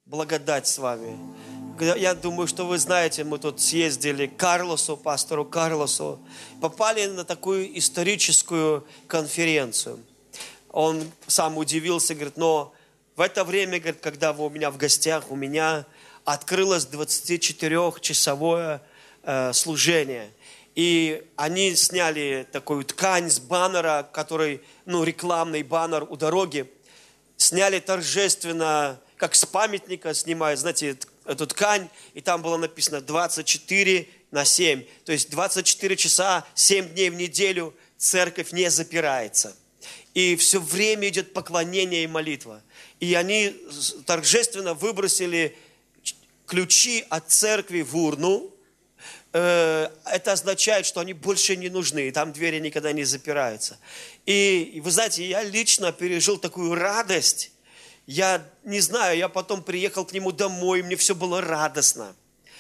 благодать с вами. Я думаю, что вы знаете, мы тут съездили к Карлосу, пастору Карлосу, попали на такую историческую конференцию. Он сам удивился, говорит, но в это время, говорит, когда вы у меня в гостях, у меня открылось 24-часовое служение. И они сняли такую ткань с баннера, который, рекламный баннер у дороги, сняли торжественно, как с памятника снимают, знаете, эту ткань, и там было написано 24/7. То есть 24 часа, 7 дней в неделю церковь не запирается. И все время идет поклонение и молитва. И они торжественно выбросили ключи от церкви в урну. Это означает, что они больше не нужны, и там двери никогда не запираются. И вы знаете, я лично пережил такую радость. Я не знаю, я потом приехал к нему домой, мне все было радостно.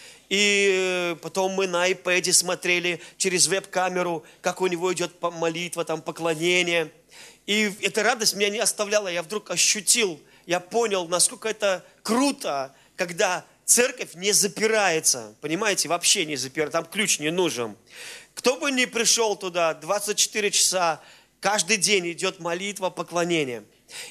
И потом мы на iPad смотрели через веб-камеру, как у него идет молитва, там поклонение. И эта радость меня не оставляла. Я вдруг ощутил, я понял, насколько это круто, когда церковь не запирается. Понимаете, вообще не запирается, там ключ не нужен. Кто бы ни пришел туда, 24 часа, каждый день идет молитва, поклонение.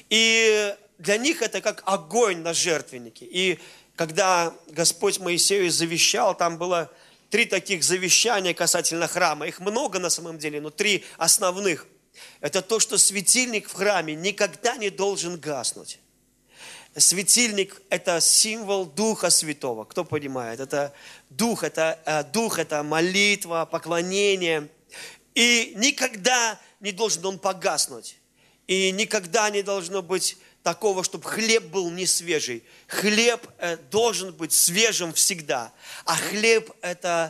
И для них это как огонь на жертвеннике. И когда Господь Моисею завещал, там было 3 таких завещания касательно храма. Их много на самом деле, но 3 основных. Это то, что светильник в храме никогда не должен гаснуть. Светильник – это символ Духа Святого. Кто понимает? Это Дух, это молитва, поклонение. И никогда не должен он погаснуть. И никогда не должно быть такого, чтобы хлеб был не свежий. Хлеб должен быть свежим всегда. А хлеб – это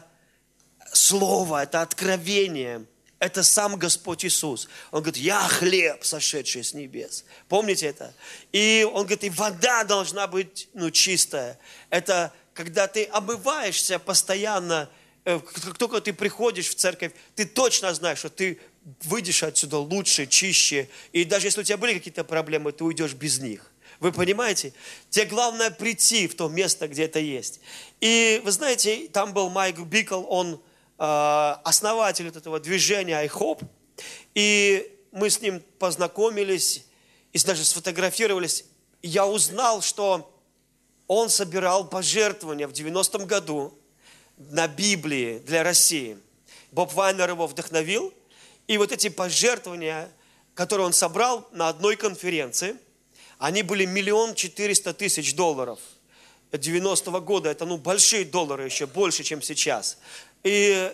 слово, это откровение. Это сам Господь Иисус. Он говорит, я хлеб, сошедший с небес. Помните это? И он говорит, и вода должна быть чистая. Это когда ты омываешься постоянно, как только ты приходишь в церковь, ты точно знаешь, что ты выйдешь отсюда лучше, чище. И даже если у тебя были какие-то проблемы, ты уйдешь без них. Вы понимаете? Тебе главное прийти в то место, где это есть. И вы знаете, там был Майк Бикл, он основатель этого движения iHope, и мы с ним познакомились и даже сфотографировались. И я узнал, что он собирал пожертвования в 90-м году на Библии для России. Боб Вайнер его вдохновил, и вот эти пожертвования, которые он собрал на одной конференции, они были $1 400 000. 90-го года, это большие доллары еще, больше, чем сейчас. И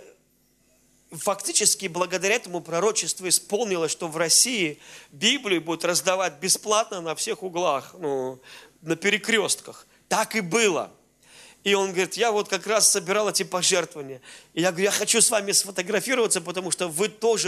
фактически благодаря этому пророчеству исполнилось, что в России Библию будут раздавать бесплатно на всех углах, на перекрестках. Так и было. И он говорит, я вот как раз собирал эти пожертвования. И я говорю, я хочу с вами сфотографироваться, потому что вы тоже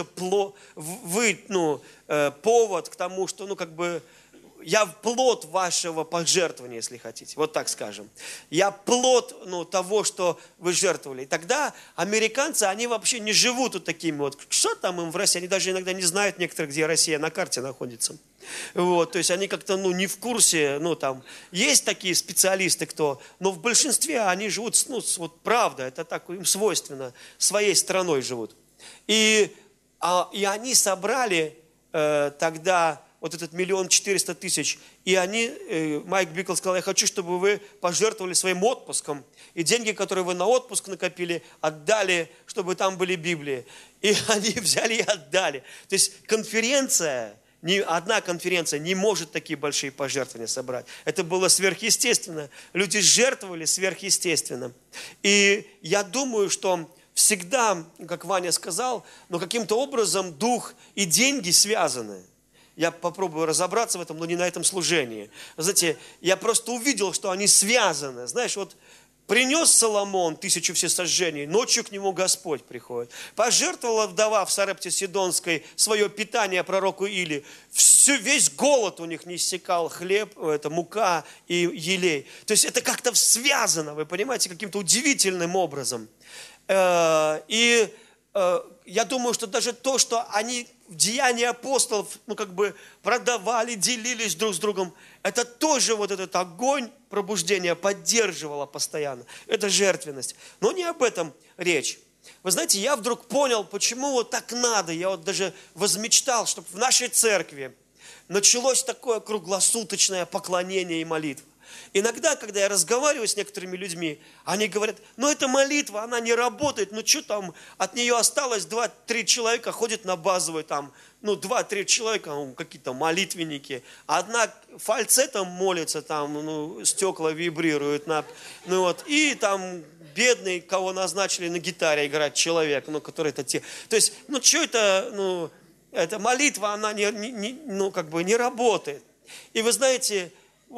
повод к тому, что, я плод вашего пожертвования, если хотите, вот так скажем. Я плод того, что вы жертвовали. И тогда американцы, они вообще не живут вот такими вот, что там им в России, они даже иногда не знают некоторых, где Россия на карте находится. Вот, то есть они как-то не в курсе, там есть такие специалисты, но в большинстве они живут, вот правда, это так им свойственно, своей страной живут. И они собрали тогда вот этот $1 400 000. И Майк Бикл сказал, я хочу, чтобы вы пожертвовали своим отпуском. И деньги, которые вы на отпуск накопили, отдали, чтобы там были Библии. И они взяли и отдали. То есть ни одна конференция не может такие большие пожертвования собрать. Это было сверхъестественно. Люди жертвовали сверхъестественно. И я думаю, что всегда, как Ваня сказал, но каким-то образом дух и деньги связаны. Я попробую разобраться в этом, но не на этом служении. Знаете, я просто увидел, что они связаны. Знаешь, вот принес Соломон 1000 всесожжений, ночью к нему Господь приходит. Пожертвовала вдова в Сарепте Сидонской свое питание пророку Или. Весь голод у них не иссякал, хлеб, мука и елей. То есть это как-то связано, вы понимаете, каким-то удивительным образом. И я думаю, что даже то, что они в Деянии апостолов, продавали, делились друг с другом, это тоже вот этот огонь пробуждения поддерживало постоянно. Это жертвенность. Но не об этом речь. Вы знаете, я вдруг понял, почему вот так надо. Я вот даже возмечтал, чтобы в нашей церкви началось такое круглосуточное поклонение и молитва. Иногда, когда я разговариваю с некоторыми людьми, они говорят, эта молитва, она не работает, что там, от нее осталось 2-3 человека, ходят на базовый там, 2-3 человека, какие-то молитвенники, одна фальцетом молится, там, стекла вибрируют, и там бедный, кого назначили на гитаре играть человек, который это те. То есть, что это, эта молитва, она не работает. И вы знаете,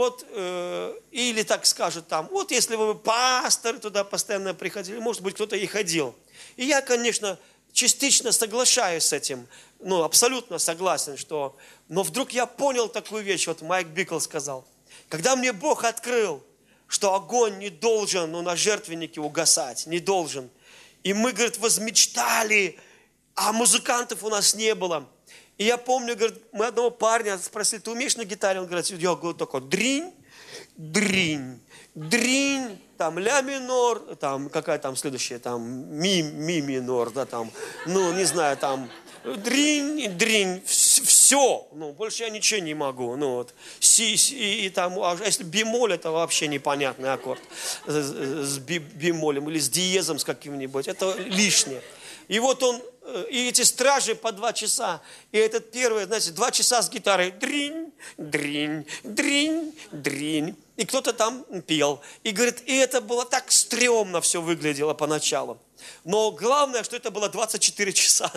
или так скажут там, если бы пастор туда постоянно приходили, может быть, кто-то и ходил. И я, конечно, частично соглашаюсь с этим, абсолютно согласен, но вдруг я понял такую вещь, Майк Бикл сказал, когда мне Бог открыл, что огонь не должен, на жертвеннике угасать, не должен. И мы, говорит, возмечтали, а музыкантов у нас не было. И я помню, говорит, мы одного парня спросили, ты умеешь на гитаре? Он говорит, я говорю, такой, дринь, дринь, дринь, там, ля минор, там, какая там следующая, там, ми минор, да, там, не знаю, там, дринь, дринь, все, больше я ничего не могу, си, и там, а если бемоль, это вообще непонятный аккорд, с бемолем или с диезом с каким-нибудь, это лишнее. И он, и эти стражи по 2 часа, и этот первый, 2 часа с гитарой, дринь, дринь, дринь, дринь, и кто-то там пел. И говорит, и это было так стрёмно все выглядело поначалу. Но главное, что это было 24 часа.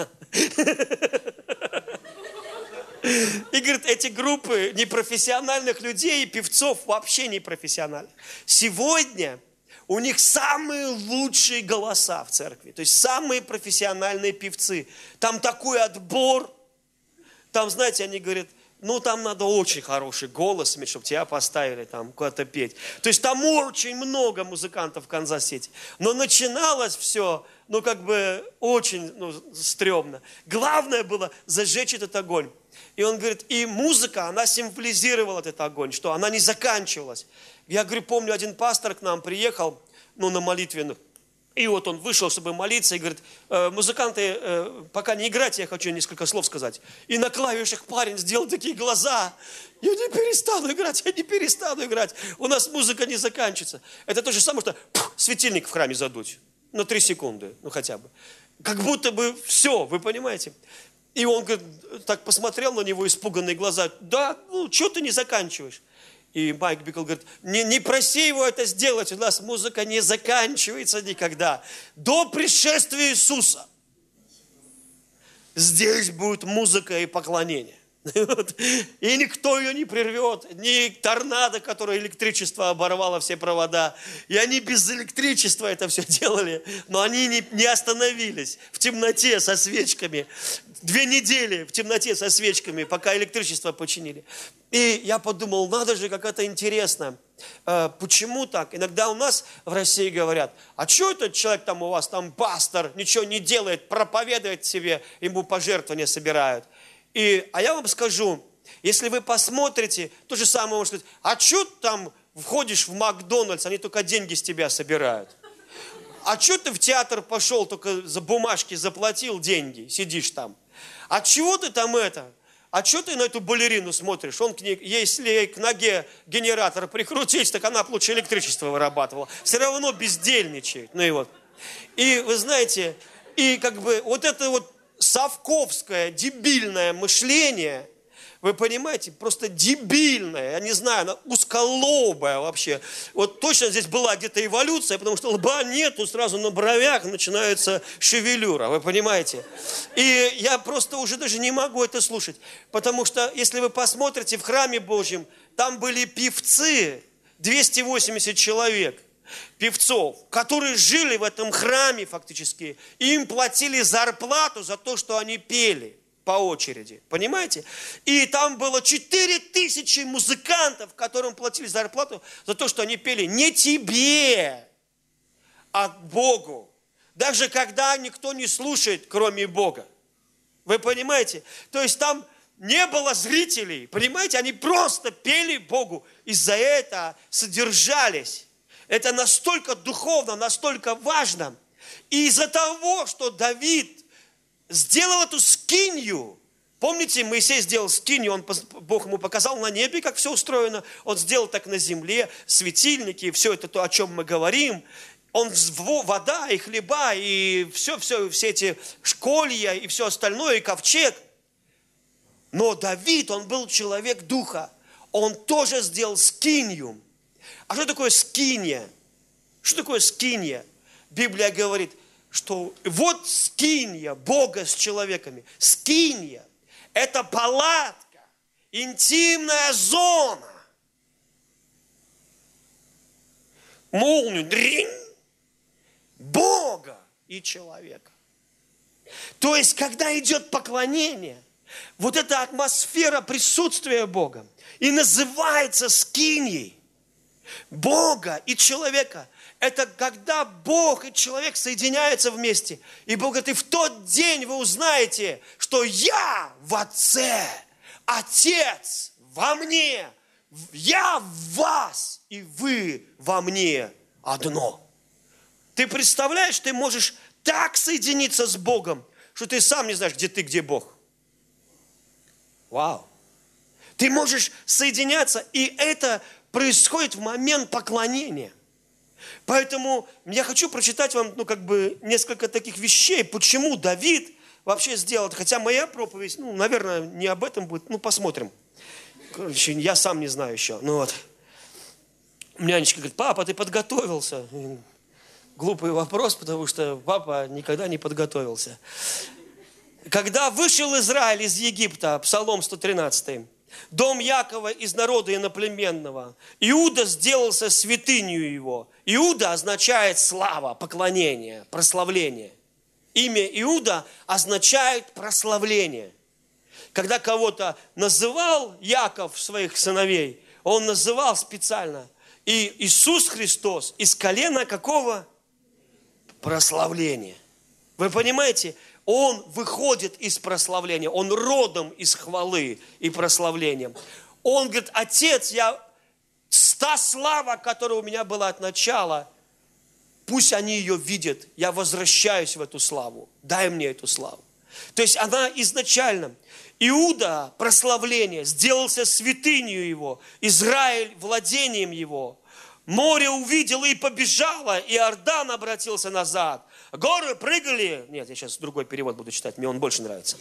И говорит, эти группы непрофессиональных людей и певцов вообще не профессиональных. Сегодня у них самые лучшие голоса в церкви, то есть самые профессиональные певцы. Там такой отбор, там, знаете, они говорят, там надо очень хороший голос иметь, чтобы тебя поставили там куда-то петь. То есть там очень много музыкантов в Канзас-Сити. Но начиналось все, очень стрёмно. Главное было зажечь этот огонь. И он говорит, и музыка, она символизировала этот огонь, что она не заканчивалась. Я говорю, помню, один пастор к нам приехал, на молитве, и он вышел, чтобы молиться, и говорит, музыканты, пока не играйте, я хочу несколько слов сказать. И на клавишах парень сделал такие глаза, я не перестану играть, у нас музыка не заканчивается. Это то же самое, что светильник в храме задуть, на 3 секунды, хотя бы. Как будто бы все, вы понимаете? И он, говорит, так посмотрел на него, испуганные глаза, да, что ты не заканчиваешь? И Майк Бикл говорит, не проси его это сделать, у нас музыка не заканчивается никогда. До пришествия Иисуса здесь будет музыка и поклонение. И никто ее не прервет, ни торнадо, которое электричество оборвало все провода. И они без электричества это все делали, но они не остановились в темноте со свечками. 2 недели в темноте со свечками, пока электричество починили. И я подумал, надо же, как это интересно. Почему так? Иногда у нас в России говорят, а что этот человек там у вас, там пастор, ничего не делает, проповедует себе, ему пожертвования собирают. А я вам скажу, если вы посмотрите, то же самое можно сказать, а что там входишь в Макдональдс, они только деньги с тебя собирают. А что ты в театр пошел, только за бумажки заплатил деньги, сидишь там. А чего ты там это? А что ты на эту балерину смотришь? Если ей к ноге генератор прикрутить, так она бы лучше электричество вырабатывала. Все равно бездельничает. И вы знаете, вот это совковское, дебильное мышление, вы понимаете, просто дебильное, я не знаю, она узколобая вообще. Точно здесь была где-то эволюция, потому что лба нету, сразу на бровях начинается шевелюра, вы понимаете. И я просто уже даже не могу это слушать, потому что, если вы посмотрите в храме Божьем, там были певцы, 280 человек. Певцов, которые жили в этом храме фактически, и им платили зарплату за то, что они пели по очереди, понимаете? И там было 4000 музыкантов, которым платили зарплату за то, что они пели не тебе, а Богу. даже когда никто не слушает, кроме Бога. Вы понимаете? То есть там не было зрителей, понимаете? Они просто пели Богу, и за это содержались. Это настолько духовно, настолько важно. И из-за того, что Давид сделал эту скинью, помните, Моисей сделал скинью, Бог ему показал на небе, как все устроено. Он сделал так на земле, светильники, все это то, о чем мы говорим. Вода и хлеба, и все эти школья, и все остальное, и ковчег. Но Давид, он был человек духа. Он тоже сделал скинью. А что такое скинья? Что такое скинья? Библия говорит, что вот скинья Бога с человеками. Скинья – это палатка, интимная зона. Молнию, дринь, Бога и человека. То есть, когда идет поклонение, вот эта атмосфера присутствия Бога и называется скиньей Бога и человека. Это когда Бог и человек соединяются вместе. И Бог говорит, и в тот день вы узнаете, что я в Отце, Отец во мне, я в вас, и вы во мне одно. Ты представляешь, ты можешь так соединиться с Богом, что ты сам не знаешь, где ты, где Бог. Вау. Ты можешь соединяться, и это происходит в момент поклонения. Поэтому я хочу прочитать вам, несколько таких вещей, почему Давид вообще сделал это. Хотя моя проповедь, наверное, не об этом будет, посмотрим. Короче, я сам не знаю еще. Нянечка говорит, папа, ты подготовился? Глупый вопрос, потому что папа никогда не подготовился. Когда вышел Израиль из Египта, Псалом 113, дом Якова из народа иноплеменного, Иуда сделался святынью его. Иуда означает слава, поклонение, прославление. Имя Иуда означает прославление. Когда кого-то называл Яков своих сыновей, он называл специально. И Иисус Христос из колена какого? Прославления. Вы понимаете? Он выходит из прославления, он родом из хвалы и прославления. Он говорит, Отец, та слава, которая у меня была от начала, пусть они ее видят, я возвращаюсь в эту славу, дай мне эту славу. То есть она изначально, Иуда, прославление, сделался святынью его, Израиль владением его. Море увидело и побежало, и Иордан обратился назад. Горы прыгали. Нет, я сейчас другой перевод буду читать, мне он больше нравится.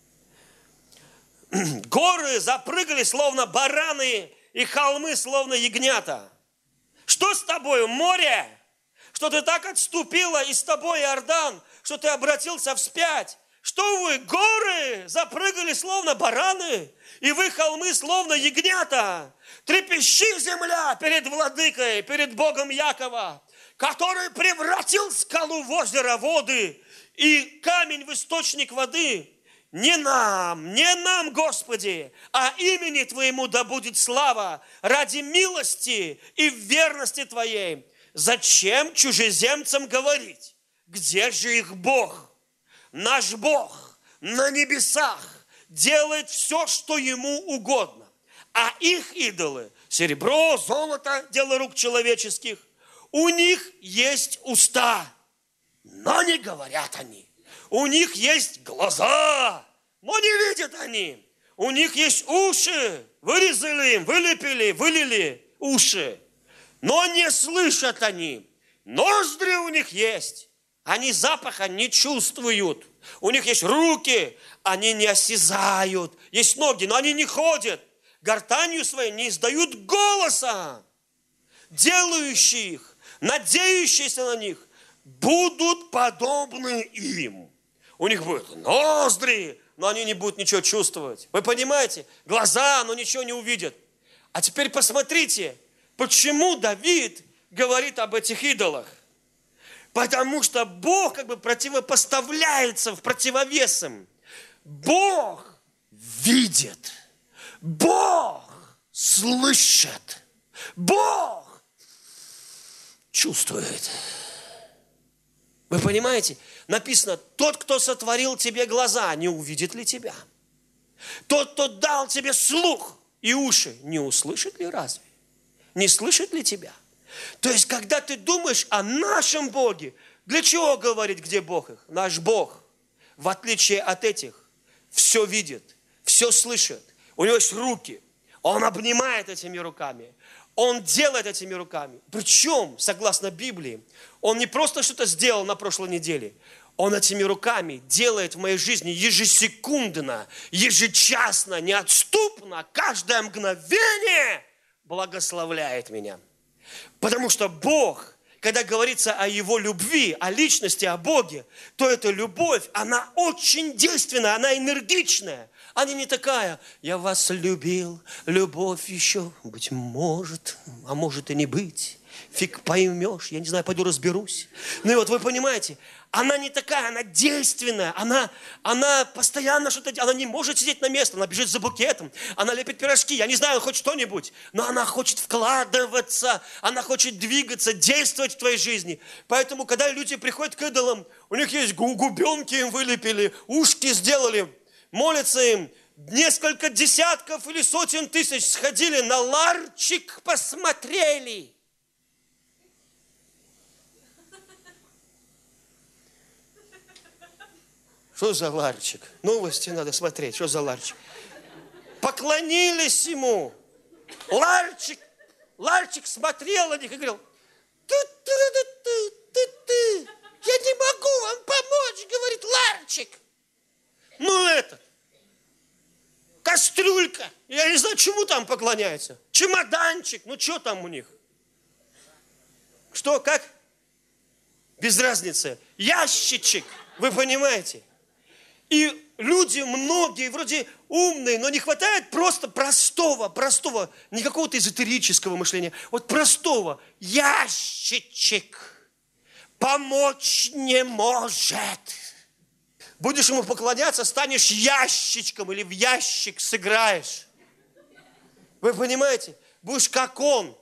Горы запрыгали, словно бараны, и холмы, словно ягнята. Что с тобою, море? Что ты так отступила, и с тобой Иордан, что ты обратился вспять? Что вы, горы, запрыгали, словно бараны, и вы, холмы, словно ягнята? Трепещи, земля, перед владыкой, перед Богом Якова, который превратил скалу в озеро воды и камень в источник воды. Не нам, Господи, а имени Твоему да будет слава ради милости и верности Твоей. Зачем чужеземцам говорить, где же их Бог? Наш Бог на небесах делает все, что Ему угодно. А их идолы, серебро, золото, дело рук человеческих, у них есть уста, но не говорят они. У них есть глаза, но не видят они. У них есть уши, вырезали им, вылепили, вылили уши, но не слышат они. Ноздри у них есть, они запаха не чувствуют. У них есть руки, они не осязают. Есть ноги, но они не ходят. Гортанью своей не издают голоса. Делающие их, надеющиеся на них, будут подобны им. У них будут ноздри, но они не будут ничего чувствовать. Вы понимаете? Глаза, но ничего не увидят. А теперь посмотрите, почему Давид говорит об этих идолах. Потому что Бог противопоставляется в противовес им. Бог видит. Бог слышит. Бог чувствует. Вы Вы понимаете? Написано, тот, кто сотворил тебе глаза, не увидит ли тебя? Тот, кто дал тебе слух и уши, не услышит ли разве? Не слышит ли тебя? То есть, когда ты думаешь о нашем Боге, для чего говорить, где Бог их? Наш Бог, в отличие от этих, все видит, все слышит. У него есть руки. Он обнимает этими руками. Он делает этими руками. Причем, согласно Библии, он не просто что-то сделал на прошлой неделе. Он этими руками делает в моей жизни ежесекундно, ежечасно, неотступно, каждое мгновение благословляет меня. Потому что Бог, когда говорится о Его любви, о личности, о Боге, то эта любовь, она очень действенная, она энергичная. Она не такая, я вас любил, любовь еще, быть может, а может и не быть. Фиг поймешь, я не знаю, пойду разберусь. Ну и вот вы понимаете, она не такая, она действенная, она постоянно что-то делает, она не может сидеть на месте, она бежит за букетом, она лепит пирожки, я не знаю, хоть что-нибудь, но она хочет вкладываться, она хочет двигаться, действовать в твоей жизни. Поэтому, когда люди приходят к идолам, у них есть губенки им вылепили, ушки сделали, молятся им, несколько десятков или сотен тысяч сходили на ларчик, посмотрели. Что за ларчик? Новости надо смотреть. Что за ларчик? Поклонились ему. Ларчик смотрел на них и говорил, я не могу вам помочь, говорит ларчик. Ну этот, кастрюлька, я не знаю, чему там поклоняется. Чемоданчик, ну что там у них? Что, как? Без разницы. Ящичек, вы понимаете? И люди, многие, вроде умные, но не хватает просто простого, не какого-то эзотерического мышления, вот простого. Ящичек помочь не может. Будешь ему поклоняться, станешь ящичком или в ящик сыграешь. Вы понимаете? Будешь как он.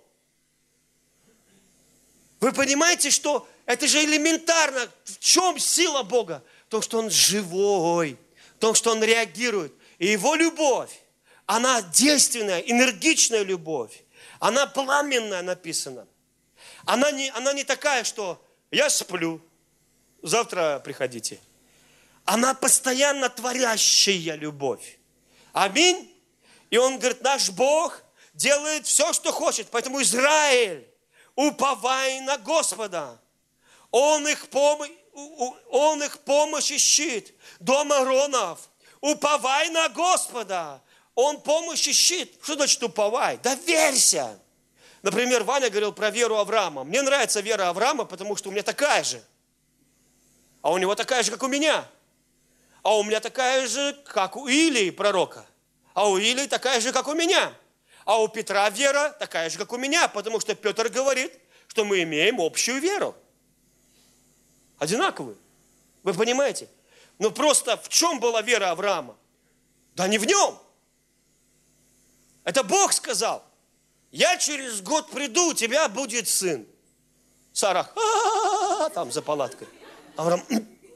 Вы понимаете, что это же элементарно. В чем сила Бога? В том, что Он живой, в том, что Он реагирует. И Его любовь, она действенная, энергичная любовь. Она пламенная написана. Она не такая, что я сплю, завтра приходите. Она постоянно творящая любовь. Аминь. И Он говорит, наш Бог делает все, что хочет. Поэтому Израиль, уповай на Господа. Он их помощь и щит. Дом Ааронов, уповай на Господа. Он помощь и щит. Что значит уповай? Доверься. Например, Ваня говорил про веру Авраама. Мне нравится вера Авраама, потому что у меня такая же. А у него такая же, как у меня. А у меня такая же, как у Илии, пророка. А у Илии такая же, как у меня. А у Петра вера такая же, как у меня, потому что Петр говорит, что мы имеем общую веру. Одинаковую. Вы понимаете? Но просто в чем была вера Авраама? Да не в нем. Это Бог сказал. Я через год приду, у тебя будет сын. Сара, там за палаткой. Авраам,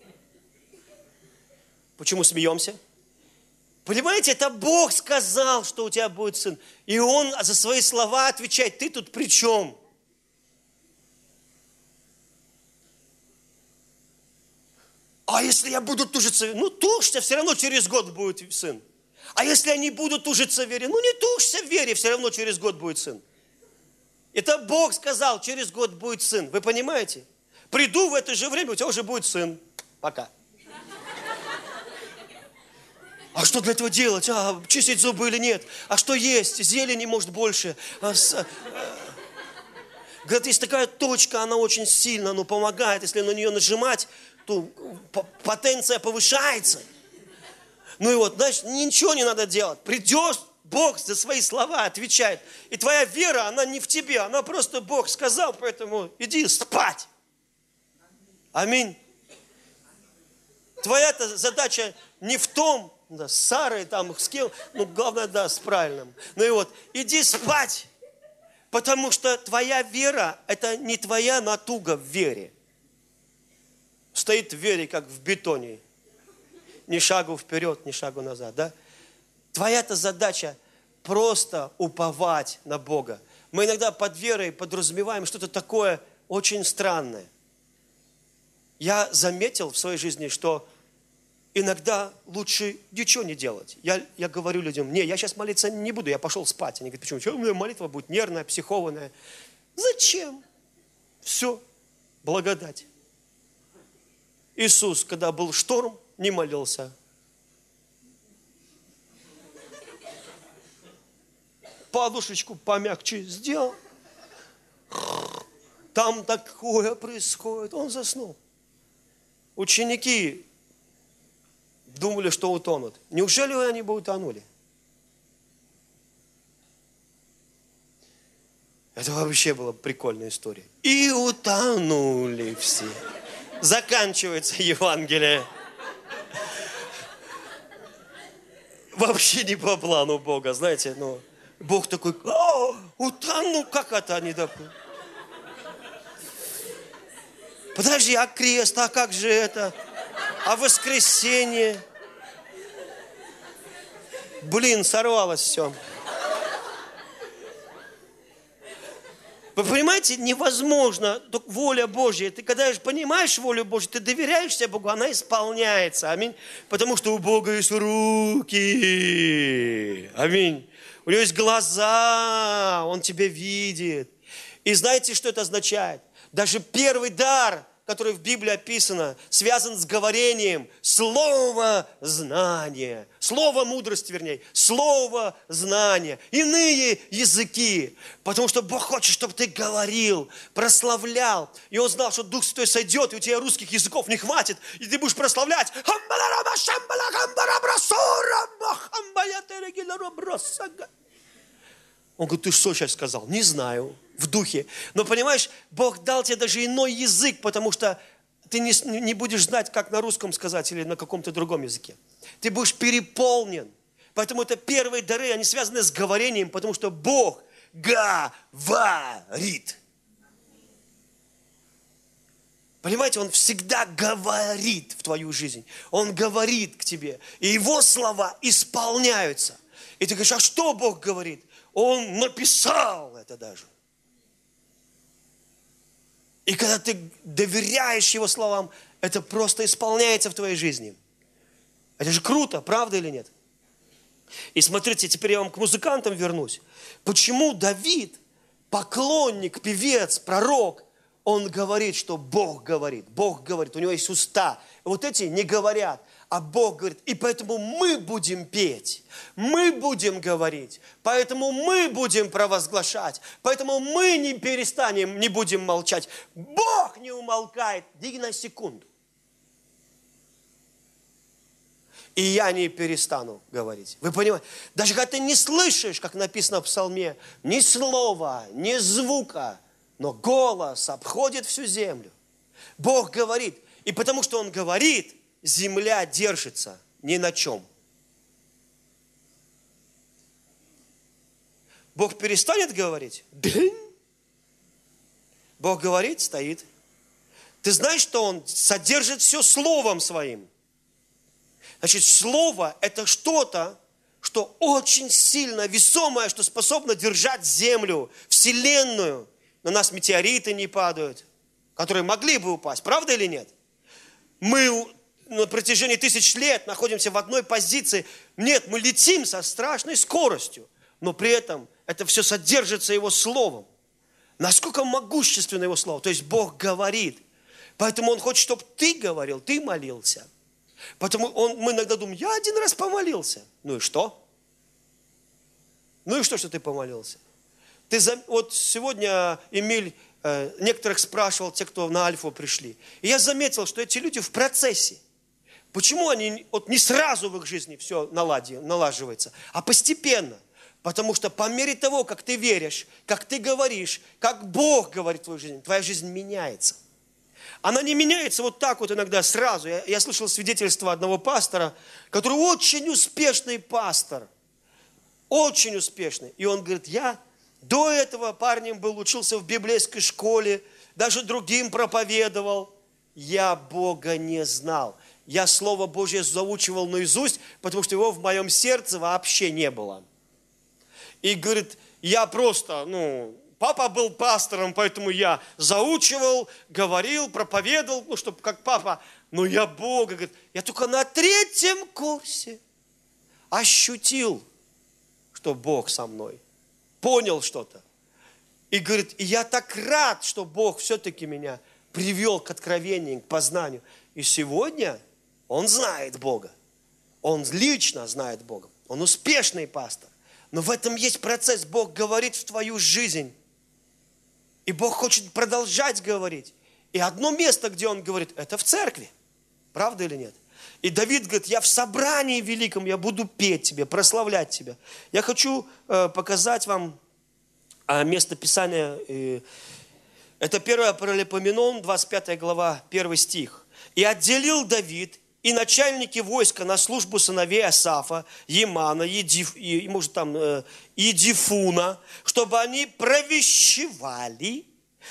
почему смеемся? Понимаете, это Бог сказал, что у тебя будет сын. И он за свои слова отвечает, ты тут при чем? А если я буду тужиться? Ну, тужься, все равно через год будет сын. А если я не буду тужиться в вере? Ну, не тужься в вере, все равно через год будет сын. Это Бог сказал, через год будет сын. Вы понимаете? Приду в это же время, у тебя уже будет сын. Пока. А что для этого делать? Чистить зубы или нет? А что есть? Зелени, может, больше. Говорят, есть такая точка, она очень сильно, помогает. Если на нее нажимать, то потенция повышается. Ну и вот, значит, ничего не надо делать. Придешь, Бог за свои слова отвечает. И твоя вера, она не в тебе, она просто Бог сказал, поэтому иди спать. Аминь. Твоя-то задача не в том, с Сарой, там, с кем, главное, с правильным. Ну и вот, иди спать, потому что твоя вера, это не твоя натуга в вере. стоит в вере, как в бетоне. Ни шагу вперед, ни шагу назад, да? Твоя-то задача просто уповать на Бога. Мы иногда под верой подразумеваем что-то такое очень странное. Я заметил в своей жизни, что иногда лучше ничего не делать. Я говорю людям, не, я сейчас молиться не буду, я пошел спать. Они говорят, почему? Что у меня молитва будет нервная, психованная? Зачем? Все, благодать. Иисус, когда был шторм, не молился. Подушечку помягче сделал. Там такое происходит. Он заснул. Ученики думали, что утонут. Неужели они бы утонули? Это вообще была прикольная история. И утонули все. Заканчивается Евангелие. Вообще не по плану Бога, знаете, но Бог такой, утонул, как это они такой? Подожди, а крест, а как же это? А воскресенье? Блин, сорвалось все. Вы понимаете, невозможно, только воля Божья. Ты когда понимаешь волю Божью, ты доверяешься Богу, она исполняется. Аминь. Потому что у Бога есть руки. Аминь. У него есть глаза, Он тебя видит. И знаете, что это означает? Даже первый дар, который в Библии описано, связан с говорением. Слово знания. Слово мудрости, вернее. Слово знания. Иные языки. Потому что Бог хочет, чтобы ты говорил, прославлял. И Он знал, что Дух Святой сойдет, и у тебя русских языков не хватит. И ты будешь прославлять. Он говорит, ты что сейчас сказал? Не знаю. В духе. Но понимаешь, Бог дал тебе даже иной язык, потому что ты не будешь знать, как на русском сказать или на каком-то другом языке. Ты будешь переполнен. Поэтому это первые дары, они связаны с говорением, потому что Бог говорит. Понимаете, Он всегда говорит в твою жизнь. Он говорит к тебе. И Его слова исполняются. И ты говоришь, а что Бог говорит? Он написал это даже. И когда ты доверяешь Его словам, это просто исполняется в твоей жизни. Это же круто, правда или нет? И смотрите, теперь я вам к музыкантам вернусь. Почему Давид, поклонник, певец, пророк, он говорит, что Бог говорит, у него есть уста. Вот эти не говорят, а Бог говорит. И поэтому мы будем петь, мы будем говорить, поэтому мы будем провозглашать, поэтому мы не перестанем, не будем молчать. Бог не умолкает ни на секунду. И я не перестану говорить. Вы понимаете? Даже когда ты не слышишь, как написано в Псалме, ни слова, ни звука, но голос обходит всю землю. Бог говорит. И потому что Он говорит, земля держится ни на чем. Бог перестанет говорить? Бог говорит, стоит. Ты знаешь, что Он содержит все Словом Своим? Значит, Слово – это что-то, что очень сильно весомое, что способно держать Землю, Вселенную. На нас метеориты не падают, которые могли бы упасть. Правда или нет? Мы на протяжении 1000 лет находимся в одной позиции. Нет, мы летим со страшной скоростью, но при этом это все содержится Его Словом. Насколько могущественно Его Слово. То есть Бог говорит. Поэтому Он хочет, чтобы ты говорил, ты молился. Поэтому мы иногда думаем, я один раз помолился. Ну и что? Ну и что ты помолился? Вот сегодня Эмиль некоторых спрашивал, те, кто на Альфу пришли. И я заметил, что эти люди в процессе. Почему они не сразу в их жизни все налаживается, а постепенно? Потому что по мере того, как ты веришь, как ты говоришь, как Бог говорит в твою жизнь, твоя жизнь меняется. Она не меняется вот так вот иногда сразу. Я слышал свидетельство одного пастора, который очень успешный пастор. Очень успешный. И он говорит, я до этого парнем был, учился в библейской школе, даже другим проповедовал. я Бога не знал. Я Слово Божье заучивал наизусть, потому что его в моем сердце вообще не было. И говорит, я просто, папа был пастором, поэтому я заучивал, говорил, проповедовал, чтобы как папа. Но я Бога, говорит, я только на 3-м курсе ощутил, что Бог со мной. Понял что-то. И говорит, и я так рад, что Бог все-таки меня привел к откровению, к познанию. И сегодня он знает Бога. Он лично знает Бога. Он успешный пастор. Но в этом есть процесс. Бог говорит в твою жизнь. И Бог хочет продолжать говорить. И одно место, где Он говорит, это в церкви. Правда или нет? И Давид говорит, я в собрании великом, я буду петь тебе, прославлять тебя. Я хочу показать вам место Писания. Это 1 Паралипоменон, 25 глава, 1 стих. «И отделил Давид и начальники войска на службу сыновей Асафа, Емана, Едифуна, чтобы они провещевали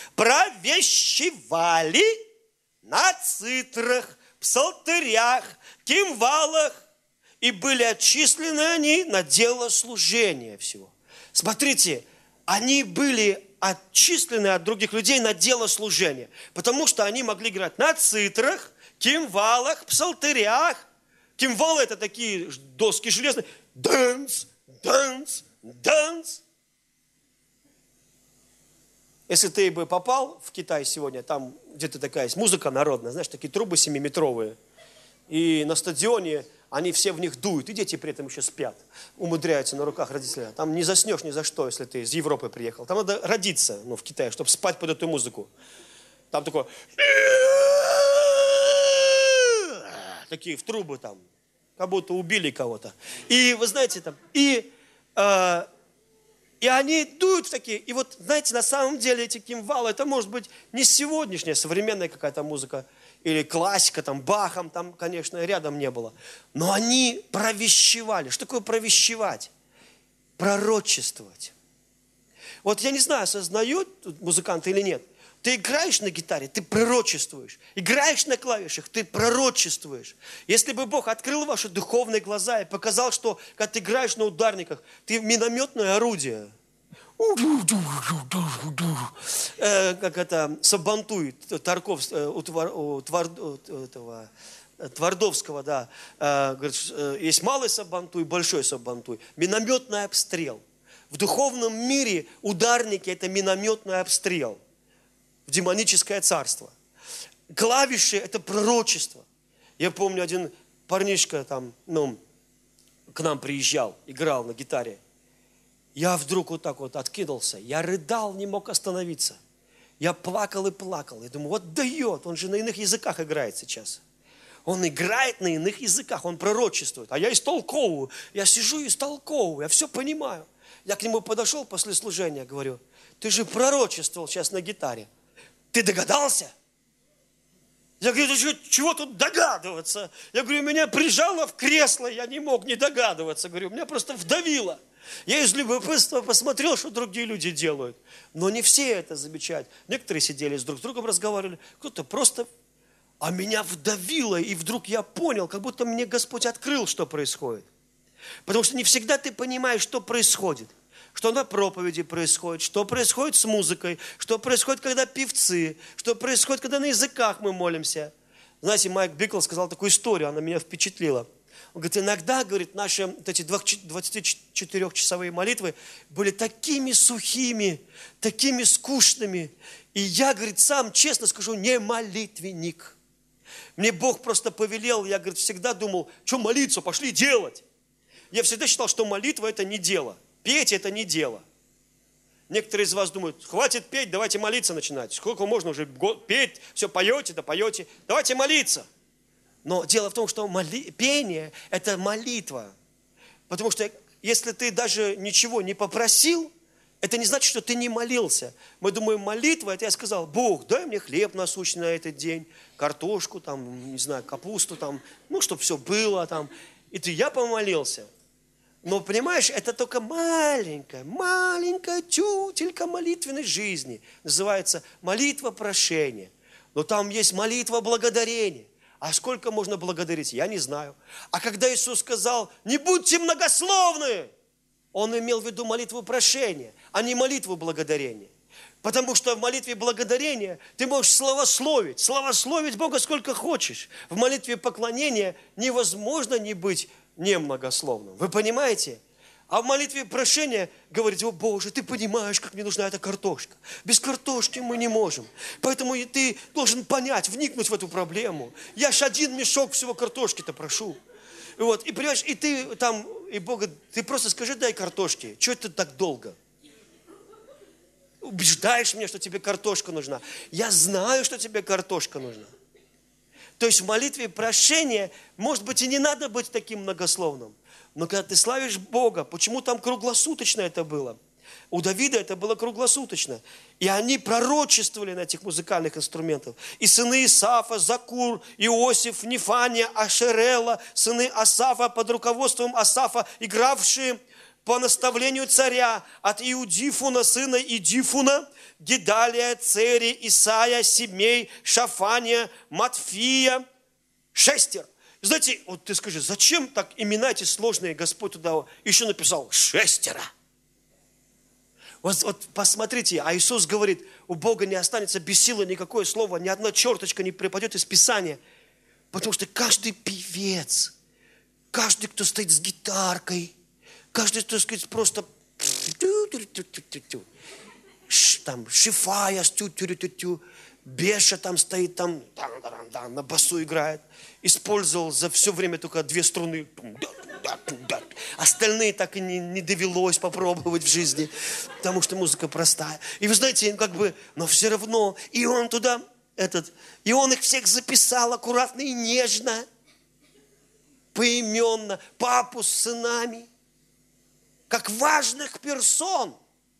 на цитрах, псалтырях, кимвалах, и были отчислены они на дело служения всего». Смотрите, они были отчислены от других людей на дело служения, потому что они могли играть на цитрах, кимвалах, псалтырях. Кимвалы – это такие доски железные. Дэнс, дэнс, дэнс. Если ты бы попал в Китай сегодня, там где-то такая есть музыка народная, знаешь, такие трубы 7-метровые. И на стадионе они все в них дуют, и дети при этом еще спят. Умудряются на руках родителя. Там не заснешь ни за что, если ты из Европы приехал. Там надо родиться, в Китае, чтобы спать под эту музыку. Там такое... Такие в трубы там, как будто убили кого-то. И вы знаете, там, и они дуют в такие. И вот, знаете, на самом деле эти кимвалы, это может быть не сегодняшняя современная какая-то музыка, или классика, там, Бахом, там, конечно, рядом не было. Но они провещевали. Что такое провещевать? Пророчествовать. Вот я не знаю, осознают музыканты или нет. Ты играешь на гитаре, ты пророчествуешь. Играешь на клавишах, ты пророчествуешь. Если бы Бог открыл ваши духовные глаза и показал, что когда ты играешь на ударниках, ты минометное орудие. Как это Сабантуй, Твардовского, да. Говорит, есть малый Сабантуй, большой Сабантуй. Минометный обстрел. В духовном мире ударники – это минометный обстрел. В демоническое царство. Клавиши – это пророчество. Я помню, один парнишка там, к нам приезжал, играл на гитаре. Я вдруг вот так вот откинулся. Я рыдал, не мог остановиться. Я плакал и плакал. Я думаю, вот дает, он же на иных языках играет сейчас. Он играет на иных языках, он пророчествует. А я истолковываю. Я сижу и истолковываю, я все понимаю. Я к нему подошел после служения, говорю, ты же пророчествовал сейчас на гитаре. Ты догадался? Я говорю, чего тут догадываться? Я говорю, меня прижало в кресло, я не мог не догадываться. Говорю, меня просто вдавило. Я из любопытства посмотрел, что другие люди делают. Но не все это замечают. Некоторые сидели друг с другом, разговаривали. Кто-то просто... А меня вдавило, и вдруг я понял, как будто мне Господь открыл, что происходит. Потому что не всегда ты понимаешь, что происходит. Что на проповеди происходит, что происходит с музыкой, что происходит, когда певцы, что происходит, когда на языках мы молимся. Знаете, Майк Бикл сказал такую историю, она меня впечатлила. Он говорит, иногда, говорит, наши вот эти 24-часовые молитвы были такими сухими, такими скучными. И я, говорит, сам, честно скажу, не молитвенник. Мне Бог просто повелел, я, говорит, всегда думал, что молиться, пошли делать. Я всегда считал, что молитва – это не дело. Петь – это не дело. Некоторые из вас думают, хватит петь, давайте молиться начинать. Сколько можно уже петь, все поете, да поете. Давайте молиться. Но дело в том, что пение – это молитва. Потому что если ты даже ничего не попросил, это не значит, что ты не молился. Мы думаем, молитва – это я сказал, Бог, дай мне хлеб насущный на этот день, картошку, там, не знаю, капусту, там, чтобы все было. Там. И я помолился. Но, понимаешь, это только маленькая тютелька молитвенной жизни. Называется молитва прошения. Но там есть молитва благодарения. А сколько можно благодарить, я не знаю. А когда Иисус сказал, не будьте многословны, Он имел в виду молитву прошения, а не молитву благодарения. Потому что в молитве благодарения ты можешь славословить Бога сколько хочешь. В молитве поклонения невозможно не быть немногословным. Вы понимаете? А в молитве прошения говорить: о Боже, ты понимаешь, как мне нужна эта картошка. Без картошки мы не можем. Поэтому и ты должен понять, вникнуть в эту проблему. Я ж один мешок всего картошки-то прошу. Вот, и понимаешь, и ты там, и Бог говорит, ты просто скажи, дай картошки. Чего это так долго? Убеждаешь меня, что тебе картошка нужна. Я знаю, что тебе картошка нужна. То есть в молитве прошения, может быть, и не надо быть таким многословным. Но когда ты славишь Бога, почему там круглосуточно это было? У Давида это было круглосуточно. И они пророчествовали на этих музыкальных инструментах. И сыны Исафа, Закур, Иосиф, Нефания, Ашерела, сыны Асафа под руководством Асафа, игравшие по наставлению царя от Иудифуна, сына Идифуна, Гедалия, Цери, Исая, Семей, Шафания, Матфия, 6. Знаете, вот ты скажи, зачем так имена эти сложные Господь туда еще написал 6? Вот посмотрите, а Иисус говорит, у Бога не останется без силы никакое слово, ни одна черточка не припадет из Писания. Потому что каждый певец, каждый, кто стоит с гитаркой, каждый, кто сказать, просто там Шифая, Беша там стоит, там на басу играет. Использовал за все время только 2 струны. Остальные так и не довелось попробовать в жизни, потому что музыка простая. И вы знаете, как бы, но все равно, и он туда, и он их всех записал аккуратно и нежно, поименно, папу с сынами, как важных персон.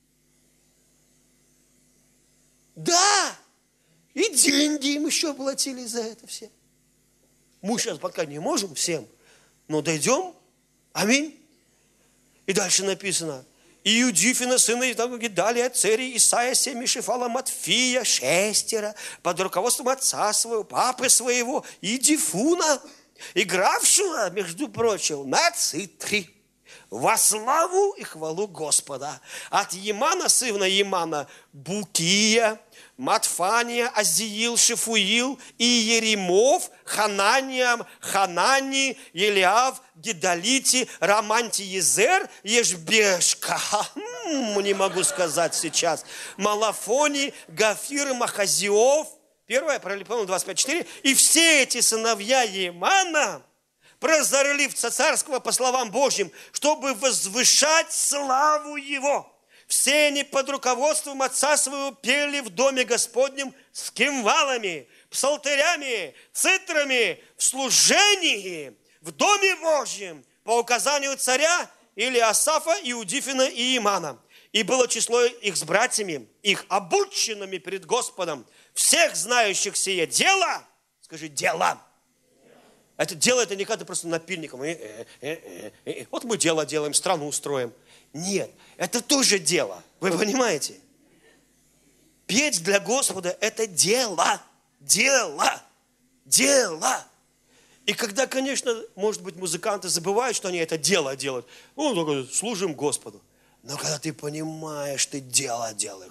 Да, и деньги им еще платили за это все. Мы сейчас пока не можем всем, но дойдем. Аминь. И дальше написано. Иудифина, сына Гедалия, Цери, Исая, Семи, Шифала, Матфия, 6, под руководством отца своего, папы своего, Идифуна, игравшего, между прочим, на цитре, во славу и хвалу Господа. От Емана, сына Емана, Букия, Матфания, Азиил, Шифуил, и Еремов, Хананиам, Ханани, Елиав, Гедалити, Раманти, Езер, Ешбешка. Не могу сказать сейчас. Малафони, Гафир, Махазиов. 1 Паралипоменон 25:4. И все эти сыновья Емана, прозорливца царского по словам Божьим, чтобы возвышать славу его. Все они под руководством отца своего пели в доме Господнем с кимвалами, псалтырями, цитрами, в служении, в доме Божьем, по указанию царя или Асафа, Иудифина и Имана. И было число их с братьями, их обученными перед Господом, всех знающих сие дело, скажи, дело. Это дело, это не когда ты просто напильником. Вот мы дело делаем, страну устроим. Нет, это тоже дело. Вы понимаете? Петь для Господа – это дело. Дело. Дело. И когда, конечно, может быть, музыканты забывают, что они это дело делают. Ну, только служим Господу. Но когда ты понимаешь, ты дело делаешь.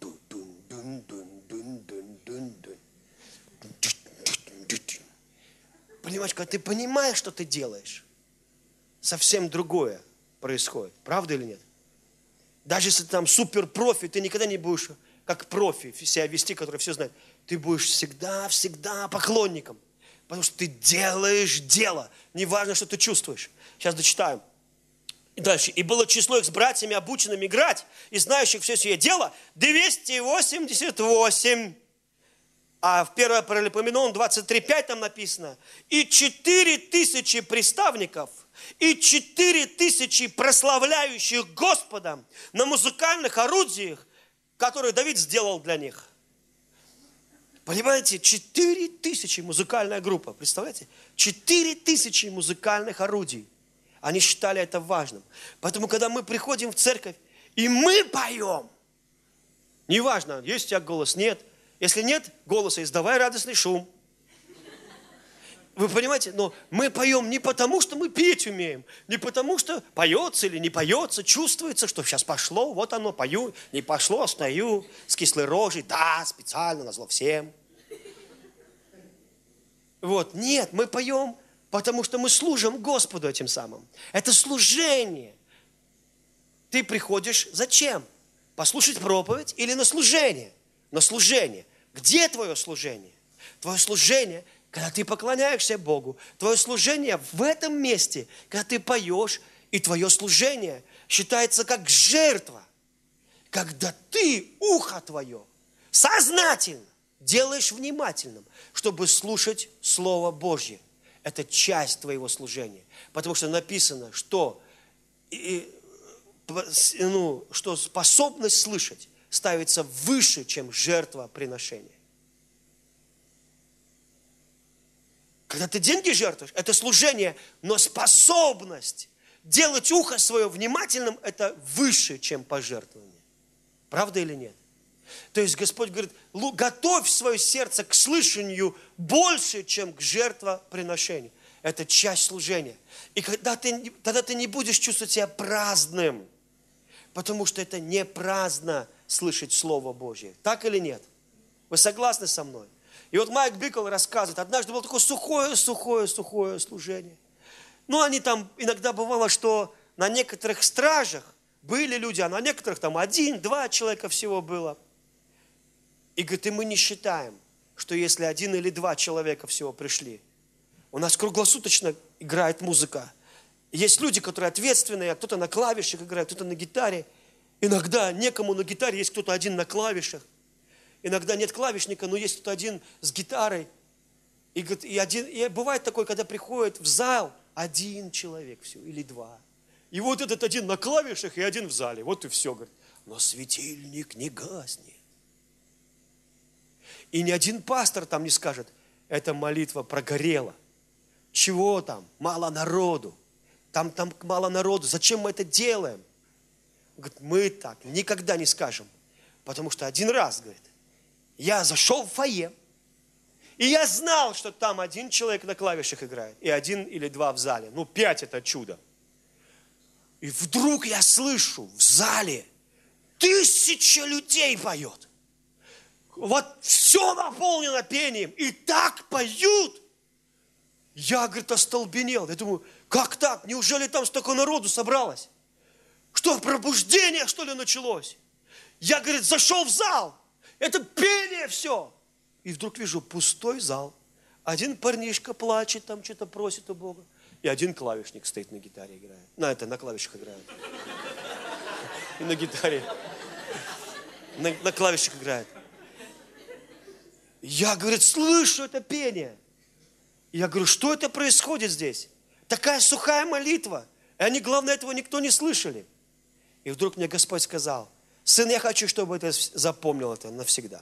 Понимаешь, когда ты понимаешь, что ты делаешь, совсем другое происходит. Правда или нет? Даже если ты там суперпрофи, ты никогда не будешь как профи себя вести, который все знает. Ты будешь всегда поклонником. Потому что ты делаешь дело. Неважно, что ты чувствуешь. Сейчас дочитаем. И дальше. И было число их с братьями, обученными играть, и знающих все сие дело, 288. А в 1 Паралипоменон 23:5 там написано, и 4000 приставников, и 4000 прославляющих Господа на музыкальных орудиях, которые Давид сделал для них. Понимаете, 4000 музыкальная группа, представляете? 4000 музыкальных орудий. Они считали это важным. Поэтому, когда мы приходим в церковь, и мы поем, неважно, есть у тебя голос, нет, Если нет голоса, издавай радостный шум. Вы понимаете? Но мы поем не потому, что мы петь умеем, не потому, что поется или не поется, чувствуется, что сейчас пошло, вот оно, пою, не пошло, стою с кислой рожей, да, специально, назло всем. Вот, нет, мы поем, потому что мы служим Господу этим самым. Это служение. Ты приходишь зачем? Послушать проповедь или на служение? На служение. Где твое служение? Твое служение – когда ты поклоняешься Богу, твое служение в этом месте, когда ты поешь, и твое служение считается как жертва, когда ты ухо твое сознательно делаешь внимательным, чтобы слушать Слово Божье. Это часть твоего служения. Потому что написано, что способность слышать ставится выше, чем жертвоприношение. Когда ты деньги жертвуешь, это служение, но способность делать ухо свое внимательным, это выше, чем пожертвование. Правда или нет? То есть Господь говорит, готовь свое сердце к слышанию больше, чем к жертвоприношению. Это часть служения. И тогда ты не будешь чувствовать себя праздным, потому что это не праздно слышать Слово Божье. Так или нет? Вы согласны со мной? И вот Майк Бикл рассказывает, однажды было такое сухое служение. Ну, они там, иногда бывало, что на некоторых стражах были люди, а на некоторых там 1-2 человека всего было. И говорит, и мы не считаем, что если 1 или 2 человека всего пришли, у нас круглосуточно играет музыка. Есть люди, которые ответственные, кто-то на клавишах играет, кто-то на гитаре. Иногда некому на гитаре, есть кто-то один на клавишах. Иногда нет клавишника, но есть кто-то один с гитарой. И бывает такое, когда приходит в зал 1 человек всего, или 2. И вот этот 1 на клавишах и 1 в зале. Вот и все, говорит. Но светильник не гаснет. И ни один пастор там не скажет, эта молитва прогорела. Чего там? Мало народу. Там мало народу. Зачем мы это делаем? Говорит, мы так никогда не скажем. Потому что 1 раз, говорит, я зашел в фойе, и я знал, что там 1 человек на клавишах играет, и 1 или 2 в зале. 5 это чудо. И вдруг я слышу в зале 1000 людей поет. Вот все наполнено пением, и так поют. Я, говорит, остолбенел. Я думаю, как так? Неужели там столько народу собралось? Что, пробуждение, что ли, началось? Я, говорит, зашел в зал. Это пение все. И вдруг вижу пустой зал. 1 парнишка плачет, там что-то просит у Бога. И 1 клавишник стоит на гитаре играет. На клавишах играет. И на гитаре. На клавишах играет. Я, говорит, слышу это пение. Я говорю, что это происходит здесь? Такая сухая молитва. И они, главное, этого никто не слышали. И вдруг мне Господь сказал, сын, я хочу, чтобы ты запомнил это навсегда.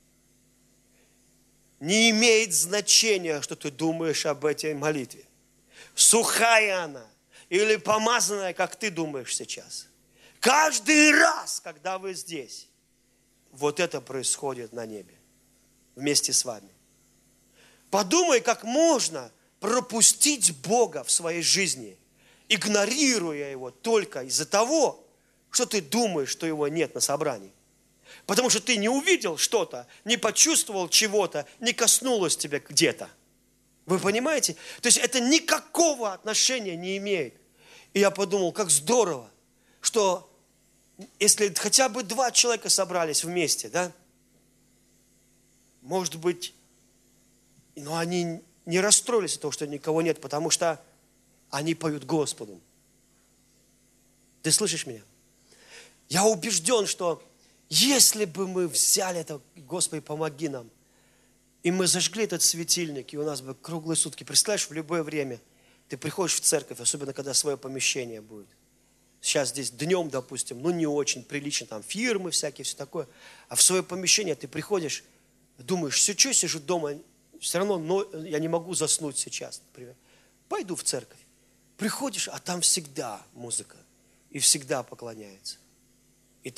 Не имеет значения, что ты думаешь об этой молитве. Сухая она или помазанная, как ты думаешь сейчас. Каждый раз, когда вы здесь, вот это происходит на небе вместе с вами. Подумай, как можно пропустить Бога в своей жизни, игнорируя Его только из-за того, что ты думаешь, что Его нет на собрании. Потому что ты не увидел что-то, не почувствовал чего-то, не коснулось тебя где-то. Вы понимаете? То есть это никакого отношения не имеет. И я подумал, как здорово, что если хотя бы 2 человека собрались вместе, да, может быть, но они не расстроились от того, что никого нет, потому что они поют Господу. Ты слышишь меня? Я убежден, что если бы мы взяли это, Господи, помоги нам, и мы зажгли этот светильник, и у нас бы круглые сутки, представляешь, в любое время ты приходишь в церковь, особенно когда свое помещение будет. Сейчас здесь днем, допустим, не очень прилично, там фирмы всякие, все такое. А в свое помещение ты приходишь, думаешь, все, что сижу дома, все равно я не могу заснуть сейчас, например. Пойду в церковь. Приходишь, а там всегда музыка. И всегда поклоняется. И там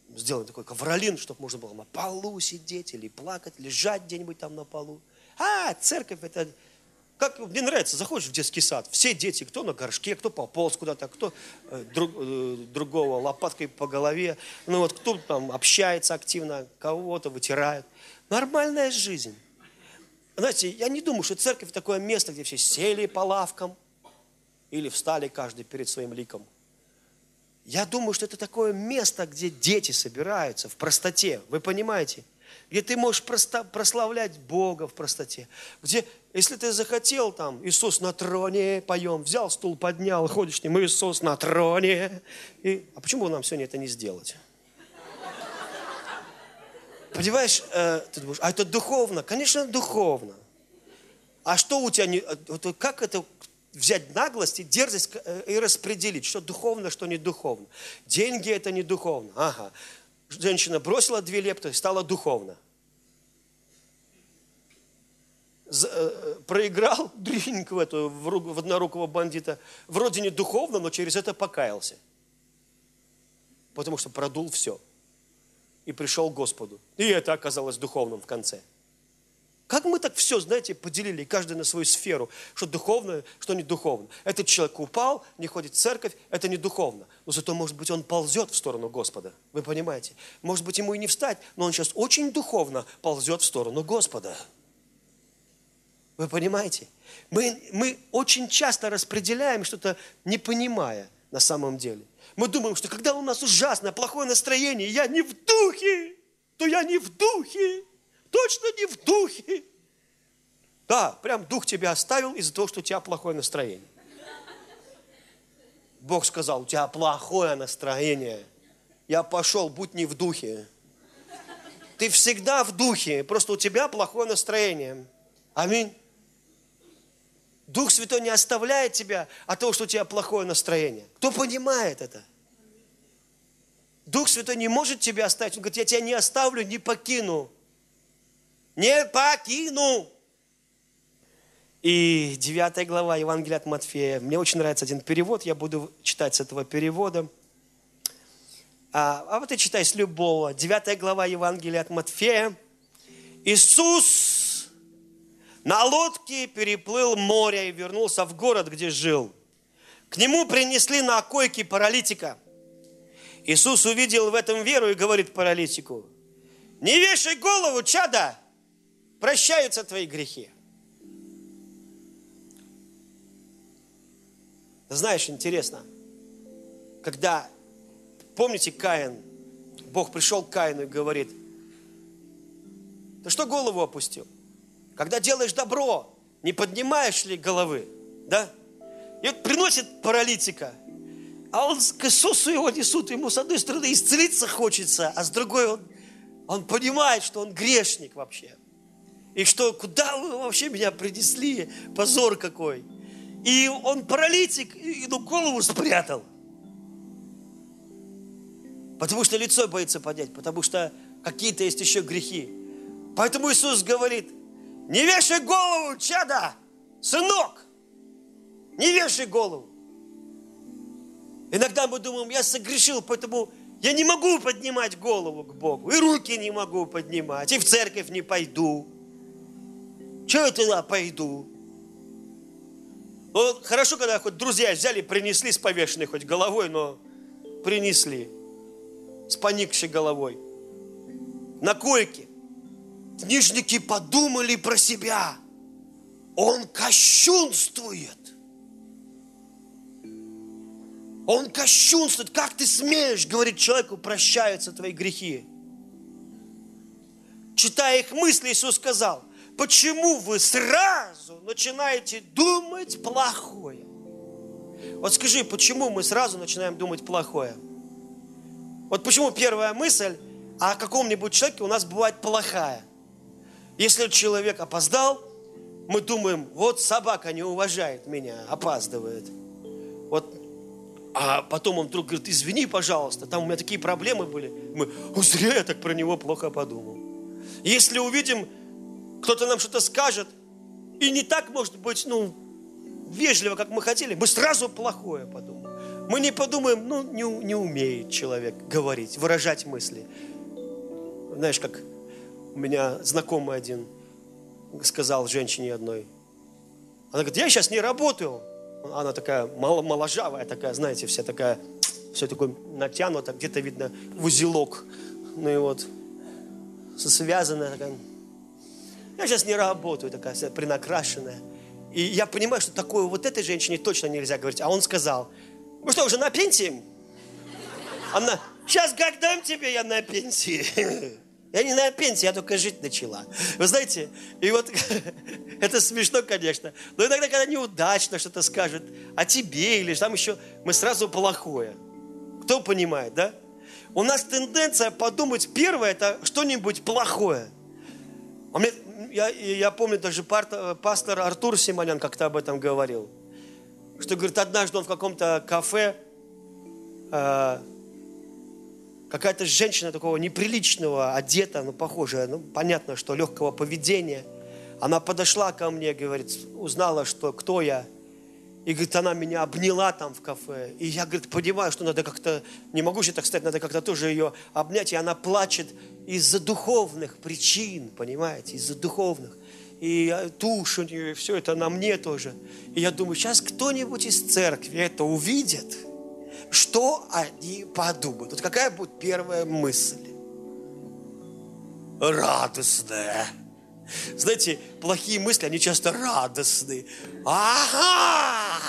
сделаем такой ковролин, чтобы можно было на полу сидеть или плакать, лежать где-нибудь там на полу. Церковь это... Как мне нравится, заходишь в детский сад, все дети, кто на горшке, кто пополз куда-то, кто другого лопаткой по голове, кто там общается активно, кого-то вытирает. Нормальная жизнь. Знаете, я не думаю, что церковь такое место, где все сели по лавкам или встали каждый перед своим ликом. Я думаю, что это такое место, где дети собираются в простоте. Вы понимаете? Где ты можешь прославлять Бога в простоте. Где, если ты захотел, там, Иисус на троне, поем, взял стул, поднял, ходишь с ним, Иисус на троне. А почему бы нам сегодня это не сделать? Понимаешь, ты думаешь, это духовно? Конечно, духовно. А что у тебя, как это взять наглость и дерзость и распределить, что духовно, что не духовно? Деньги это не духовно. Ага. Женщина бросила 2 лепты, стала духовно. Проиграл дринг в однорукого бандита. Вроде не духовно, но через это покаялся. Потому что продул все. И пришел к Господу. И это оказалось духовным в конце. Как мы так все, знаете, поделили, каждый на свою сферу, что духовно, что не духовно. Этот человек упал, не ходит в церковь, это не духовно. Но зато, может быть, он ползет в сторону Господа. Вы понимаете? Может быть, ему и не встать, но он сейчас очень духовно ползет в сторону Господа. Вы понимаете? Мы очень часто распределяем что-то, не понимая на самом деле. Мы думаем, что когда у нас ужасное, плохое настроение, я не в духе, то я не в духе. Точно не в духе. Да, прям дух тебя оставил из-за того, что у тебя плохое настроение. Бог сказал, у тебя плохое настроение. Я пошел, будь не в духе. Ты всегда в духе, просто у тебя плохое настроение. Аминь. Дух Святой не оставляет тебя от того, что у тебя плохое настроение. Кто понимает это? Дух Святой не может тебя оставить. Он говорит, я тебя не оставлю, не покину. Не покину. И 9 глава Евангелия от Матфея. Мне очень нравится один перевод, я буду читать с этого перевода. А вот ты читай с любого. 9 глава Евангелия от Матфея. Иисус на лодке переплыл море и вернулся в город, где жил. К нему принесли на койке паралитика. Иисус увидел в этом веру и говорит паралитику: не вешай голову, чада! Прощаются твои грехи. Знаешь, интересно, когда, помните Каин, Бог пришел к Каину и говорит: ты что голову опустил? Когда делаешь добро, не поднимаешь ли головы? Да? И вот приносит паралитика, а он к Иисусу его несут, ему с одной стороны исцелиться хочется, а с другой он понимает, что он грешник вообще. И что, куда вы вообще меня принесли? Позор какой. И он паралитик, и голову спрятал. Потому что лицо боится поднять, потому что какие-то есть еще грехи. Поэтому Иисус говорит: не вешай голову, чада, сынок, не вешай голову. Иногда мы думаем, я согрешил, поэтому я не могу поднимать голову к Богу, и руки не могу поднимать, и в церковь не пойду. Чего я туда пойду? Ну, хорошо, когда хоть друзья взяли, принесли с повешенной хоть головой, но принесли с поникшей головой на койке. Книжники подумали про себя. Он кощунствует. Он кощунствует. Как ты смеешь говорить человеку, прощаются твои грехи? Читая их мысли, Иисус сказал: почему вы сразу начинаете думать плохое? Вот скажи, почему мы сразу начинаем думать плохое? Вот почему первая мысль о каком-нибудь человеке у нас бывает плохая? Если человек опоздал, мы думаем: вот собака не уважает меня, опаздывает. Вот, а потом он вдруг говорит: извини, пожалуйста, там у меня такие проблемы были. Мы: зря я так про него плохо подумал. Если увидим, кто-то нам что-то скажет, и не так, может быть, вежливо, как мы хотели, мы сразу плохое подумаем. Мы не подумаем, ну, не умеет человек говорить, выражать мысли. Знаешь, как у меня знакомый один сказал женщине одной. Она говорит, я сейчас не работаю. Она такая моложавая, такая, знаете, вся такая, все такое натянуто, где-то видно в узелок. Ну и вот, связанная такая. Я сейчас не работаю, такая вся принакрашенная. И я понимаю, что такое вот этой женщине точно нельзя говорить. А он сказал, вы что, уже на пенсии? Она, сейчас как дам тебе, я на пенсии. Я не на пенсии, я только жить начала. Вы знаете, и вот это смешно, конечно, но иногда, когда неудачно что-то скажет о тебе или там еще, мы сразу плохое. Кто понимает, да? У нас тенденция подумать первое, это что-нибудь плохое. Я помню, даже пастор Артур Симонян как-то об этом говорил. Что, говорит, однажды он в каком-то кафе, какая-то женщина такого неприличного, одета, ну, похожая, ну, понятно, что легкого поведения. Она подошла ко мне, говорит, узнала, что кто я. И, говорит, она меня обняла там в кафе. И я, говорит, понимаю, что надо как-то, не могу же так сказать, надо как-то тоже ее обнять. И она плачет из-за духовных причин, понимаете, из-за духовных. И тушь у нее, все это на мне тоже. И я думаю, сейчас кто-нибудь из церкви это увидит. Что они подумают? Вот какая будет первая мысль? Радостная. Знаете, плохие мысли, они часто радостные. Ага!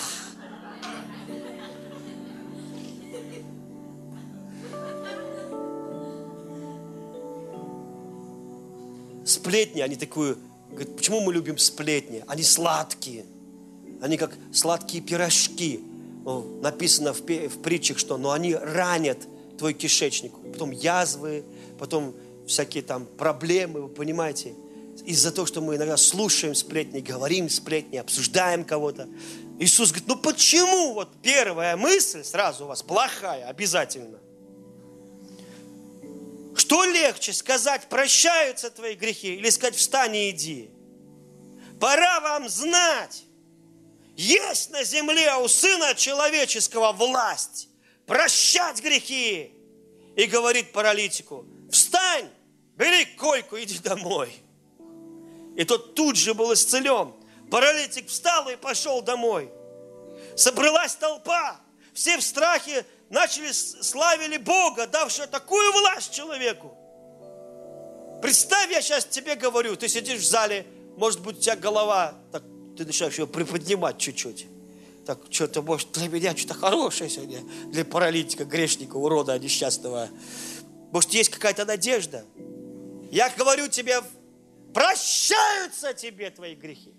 Сплетни, они такую... Говорят, почему мы любим сплетни? Они сладкие. Они как сладкие пирожки. Написано в притчах, что они ранят твой кишечник. Потом язвы, потом всякие там проблемы, вы понимаете? Из-за того, что мы иногда слушаем сплетни, говорим сплетни, обсуждаем кого-то. Иисус говорит, ну почему вот первая мысль сразу у вас плохая, обязательно? Что легче сказать, прощаются твои грехи, или сказать, встань и иди? Пора вам знать, есть на земле у Сына Человеческого власть прощать грехи. И говорит паралитику, встань, бери койку, иди домой. И тот тут же был исцелен. Паралитик встал и пошел домой. Собралась толпа, все в страхе славили Бога, давшего такую власть человеку. Представь, я сейчас тебе говорю, ты сидишь в зале, может быть, у тебя голова, так, ты начинаешь ее приподнимать чуть-чуть. Так, что-то, может, для меня что-то хорошее сегодня, для паралитика, грешника, урода, несчастного. Может, есть какая-то надежда. Я говорю тебе, прощаются тебе твои грехи.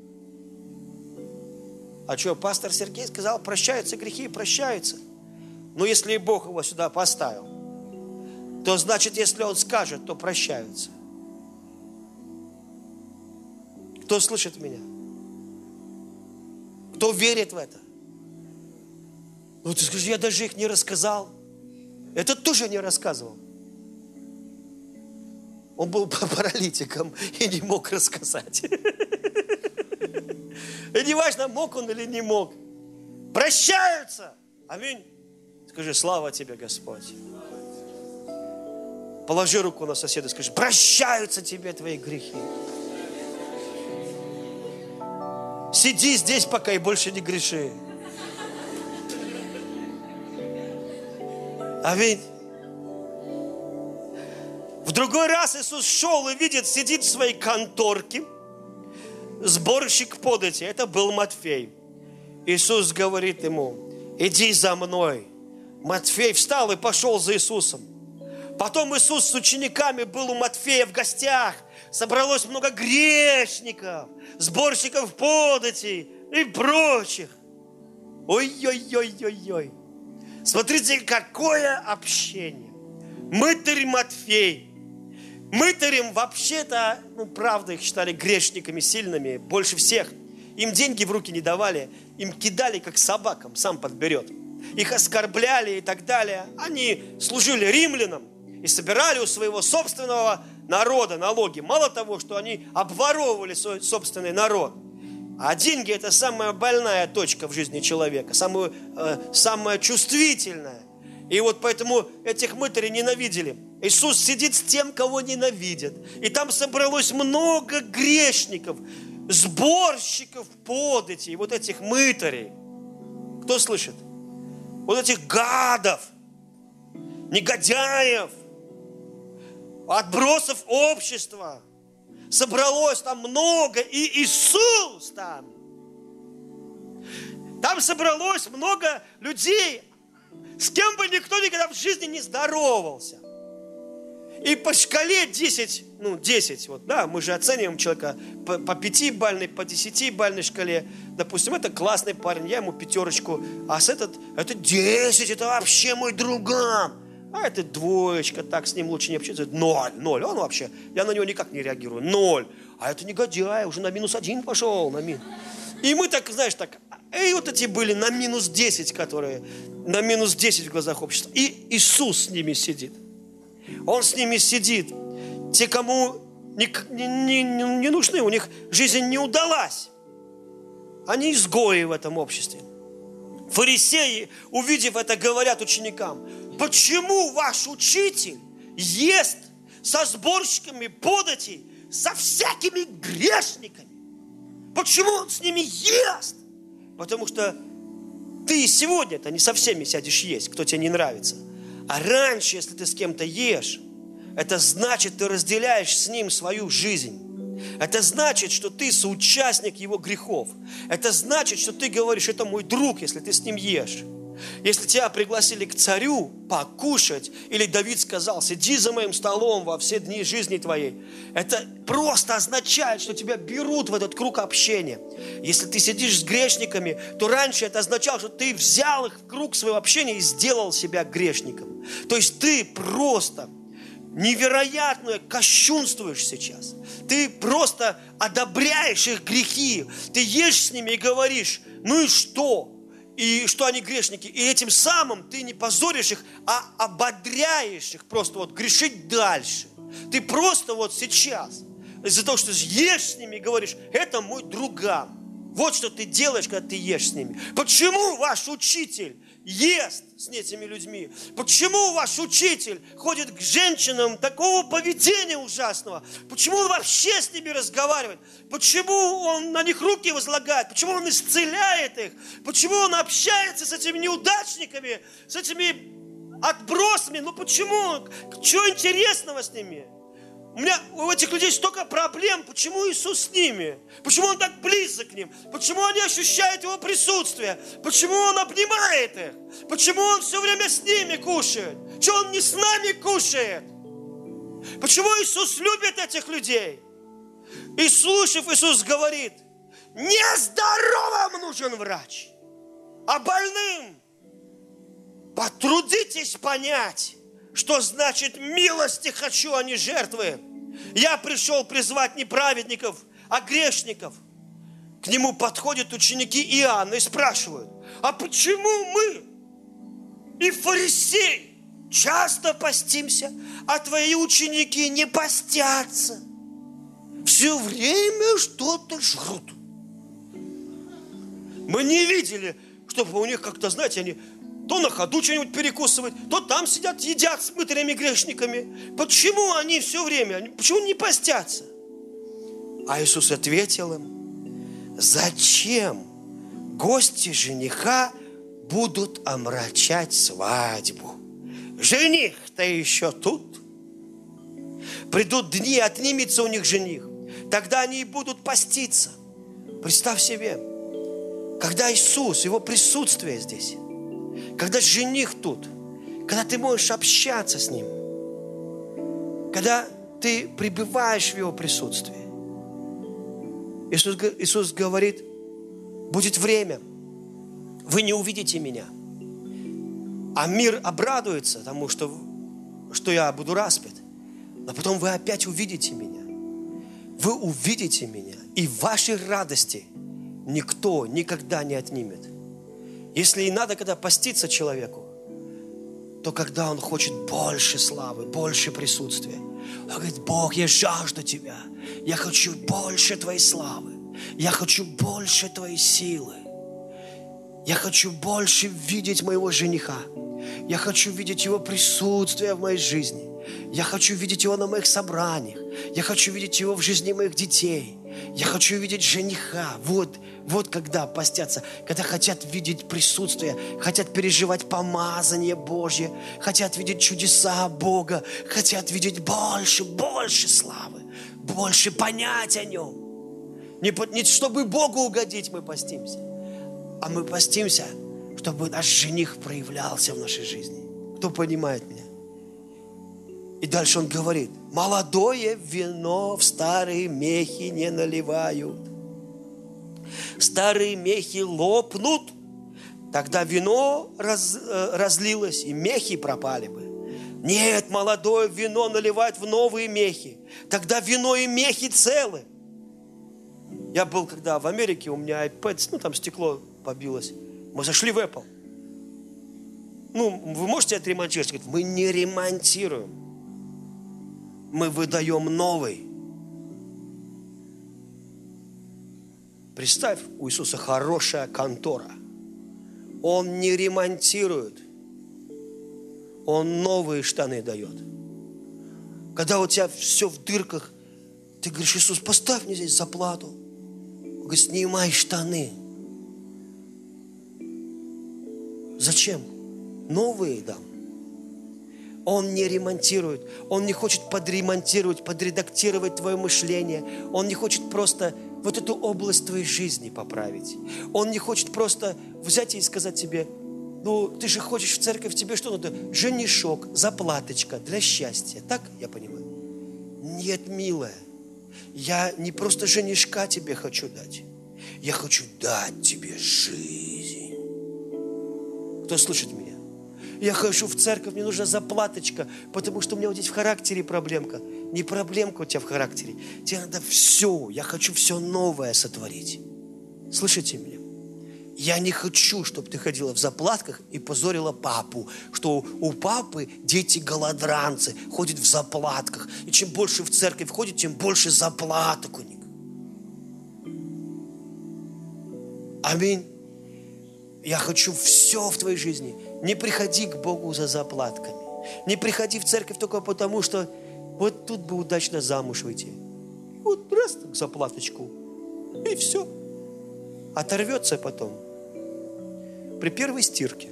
А что, пастор Сергей сказал, прощаются грехи, прощаются. Но если Бог его сюда поставил, то значит, если он скажет, то прощаются. Кто слышит меня? Кто верит в это? Ну ты скажи, я даже их не рассказал. Этот тоже не рассказывал. Он был паралитиком и не мог рассказать. И не важно, мог он или не мог. Прощаются. Аминь. Скажи, слава тебе, Господь. Положи руку на соседа, скажи, прощаются тебе твои грехи. Сиди здесь пока и больше не греши. Аминь. В другой раз Иисус шел и видит, сидит в своей конторке сборщик подати. Это был Матфей. Иисус говорит ему, иди за мной. Матфей встал и пошел за Иисусом. Потом Иисус с учениками был у Матфея в гостях. Собралось много грешников, сборщиков податей и прочих. Ой-ой-ой-ой-ой. Смотрите, какое общение. Мытарь Матфей. Мытарем вообще-то, правда, их считали грешниками сильными, больше всех. Им деньги в руки не давали, им кидали как собакам, сам подберет. Их оскорбляли и так далее. Они служили римлянам и собирали у своего собственного народа налоги. Мало того, что они обворовывали свой собственный народ, А деньги – это самая больная точка в жизни человека, самая чувствительная. И вот поэтому этих мытарей ненавидели. Иисус сидит с тем, кого ненавидят. И там собралось много грешников, сборщиков податей, вот этих мытарей. Кто слышит? Вот этих гадов, негодяев, отбросов общества. Собралось там много, и Иисус там. Там собралось много людей, с кем бы никто никогда в жизни не здоровался. И по шкале 10, вот, да, мы же оцениваем человека по 5-бальной, по 10-бальной шкале. Допустим, это классный парень, я ему 5, а это 10, это вообще мой друган. А это 2, так с ним лучше не общаться. 0, он вообще, я на него никак не реагирую, 0. А это негодяй, уже на -1 пошел, И мы так, знаешь, так, и вот эти были на -10, которые, на -10 в глазах общества. И Иисус с ними сидит. Он с ними сидит. Те, кому не нужны, у них жизнь не удалась. Они изгои в этом обществе. Фарисеи, увидев это, говорят ученикам: почему ваш учитель ест со сборщиками податей, со всякими грешниками? Почему он с ними ест? Потому что ты сегодня-то не со всеми сядешь есть, кто тебе не нравится. А раньше, если ты с кем-то ешь, это значит, ты разделяешь с ним свою жизнь. Это значит, что ты соучастник его грехов. Это значит, что ты говоришь: это мой друг, если ты с ним ешь. Если тебя пригласили к царю покушать, или Давид сказал: сиди за моим столом во все дни жизни твоей, это просто означает, что тебя берут в этот круг общения. Если ты сидишь с грешниками, то раньше это означало, что ты взял их в круг своего общения и сделал себя грешником. То есть ты просто невероятно кощунствуешь сейчас. Ты просто одобряешь их грехи. Ты ешь с ними и говоришь: ну и что? И что они грешники. И этим самым ты не позоришь их, а ободряешь их просто вот грешить дальше. Ты просто вот сейчас из-за того, что ешь с ними и говоришь: это мой друган. Вот что ты делаешь, когда ты ешь с ними. Почему ваш учитель ест с этими людьми? Почему ваш учитель ходит к женщинам такого поведения ужасного? Почему он вообще с ними разговаривает? Почему он на них руки возлагает? Почему он исцеляет их? Почему он общается с этими неудачниками, с этими отбросами? Почему? Что интересного с ними? У этих людей столько проблем. Почему Иисус с ними? Почему Он так близок к ним? Почему они ощущают Его присутствие? Почему Он обнимает их? Почему Он все время с ними кушает? Что Он не с нами кушает? Почему Иисус любит этих людей? И слушав, Иисус говорит: не здоровым нужен врач, а больным. Потрудитесь понять, что значит милости хочу, а не жертвы. Я пришел призвать не праведников, а грешников. К нему подходят ученики Иоанна и спрашивают: а почему мы и фарисеи часто постимся, а твои ученики не постятся? Все время что-то жрут. Мы не видели, чтобы у них как-то, знаете, они то на ходу что-нибудь перекусывают, то там сидят, едят с мытарями грешниками. Почему они все время, почему не постятся? А Иисус ответил им: зачем гости жениха будут омрачать свадьбу? Жених-то еще тут. Придут дни, отнимется у них жених. Тогда они и будут поститься. Представь себе, когда Иисус, Его присутствие здесь, когда жених тут, когда ты можешь общаться с Ним, когда ты пребываешь в Его присутствии. Иисус говорит: будет время, вы не увидите Меня, а мир обрадуется тому, что я буду распят, но потом вы опять увидите Меня. Вы увидите Меня, и вашей радости никто никогда не отнимет. Если и надо, когда поститься человеку, то когда он хочет больше славы, больше присутствия. Он говорит: Бог, я жажду Тебя. Я хочу больше Твоей славы. Я хочу больше Твоей силы. Я хочу больше видеть моего жениха. Я хочу видеть его присутствие в моей жизни. Я хочу видеть его на моих собраниях. Я хочу видеть его в жизни моих детей. Я хочу видеть жениха. Вот когда постятся, когда хотят видеть присутствие, хотят переживать помазание Божье, хотят видеть чудеса Бога, хотят видеть больше славы, больше понять о Нем. Не чтобы Богу угодить мы постимся, а мы постимся, чтобы наш жених проявлялся в нашей жизни. Кто понимает меня? И дальше он говорит: молодое вино в старые мехи не наливают. Старые мехи лопнут, тогда вино разлилось, и мехи пропали бы. Нет, молодое вино наливают в новые мехи, тогда вино и мехи целы. Я был когда в Америке, у меня iPad, там стекло побилось. Мы зашли в Apple. Вы можете отремонтировать? Говорит, мы не ремонтируем. Мы выдаем новый. Представь, у Иисуса хорошая контора. Он не ремонтирует. Он новые штаны дает. Когда у тебя все в дырках, ты говоришь: Иисус, поставь мне здесь заплату. Он говорит: снимай штаны. Зачем? Новые дам. Он не ремонтирует. Он не хочет подремонтировать, подредактировать твое мышление. Он не хочет просто вот эту область твоей жизни поправить. Он не хочет просто взять и сказать тебе: ты же хочешь в церковь, тебе что надо? Женишок, заплаточка для счастья. Так я понимаю? Нет, милая. Я не просто женишка тебе хочу дать. Я хочу дать тебе жизнь. Кто слышит меня? Я хожу в церковь, мне нужна заплаточка, потому что у меня вот здесь в характере проблемка. Не проблемка у тебя в характере. Тебе надо все. Я хочу все новое сотворить. Слышите меня? Я не хочу, чтобы ты ходила в заплатках и позорила папу, что у папы дети голодранцы, ходят в заплатках. И чем больше в церковь ходит, тем больше заплаток у них. Аминь. Я хочу все в твоей жизни. Не приходи к Богу за заплатками. Не приходи в церковь только потому, что вот тут бы удачно замуж выйти. Вот раз так заплаточку. И все. Оторвется потом. При первой стирке.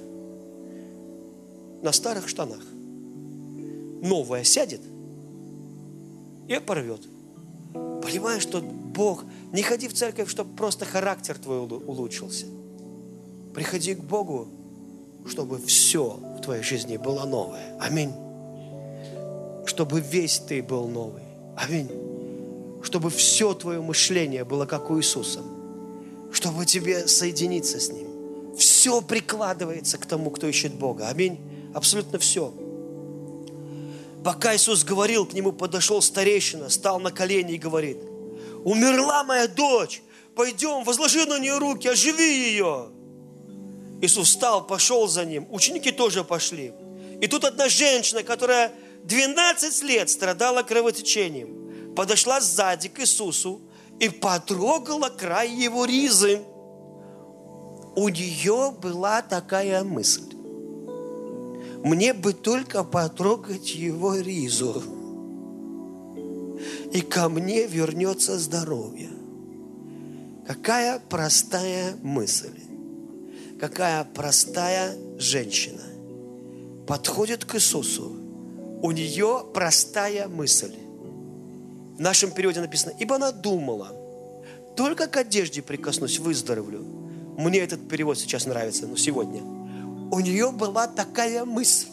На старых штанах. Новая сядет и порвет. Понимаешь, что Бог... Не ходи в церковь, чтобы просто характер твой улучшился. Приходи к Богу, чтобы все в твоей жизни было новое. Аминь. Чтобы весь ты был новый. Аминь. Чтобы все твое мышление было как у Иисуса. Чтобы тебе соединиться с Ним. Все прикладывается к тому, кто ищет Бога. Аминь. Абсолютно все. Пока Иисус говорил, к Нему подошел старейшина, стал на колени и говорит: умерла моя дочь, пойдем, возложи на нее руки, оживи ее. Иисус встал, пошел за Ним, ученики тоже пошли. И тут одна женщина, которая 12 лет страдала кровотечением, подошла сзади к Иисусу и потрогала край Его ризы. У нее была такая мысль: мне бы только потрогать Его ризу, и ко мне вернется здоровье. Какая простая мысль. Какая простая женщина подходит к Иисусу. У нее простая мысль. В нашем переводе написано: ибо она думала, только к одежде прикоснусь, выздоровлю. Мне этот перевод сейчас нравится, но сегодня. У нее была такая мысль.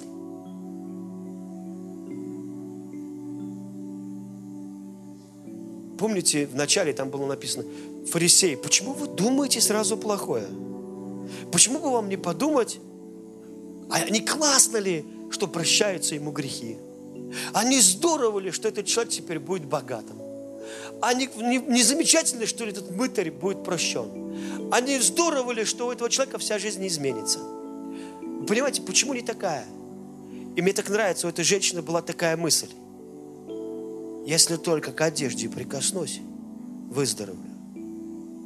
Помните, в начале там было написано: фарисеи, почему вы думаете сразу плохое? Почему бы вам не подумать, а не классно ли, что прощаются ему грехи? А не здорово ли, что этот человек теперь будет богатым? А не замечательно ли, что этот мытарь будет прощен? А не здорово ли, что у этого человека вся жизнь изменится? Вы понимаете, почему не такая? И мне так нравится, у этой женщины была такая мысль: если только к одежде прикоснусь, выздоровлю.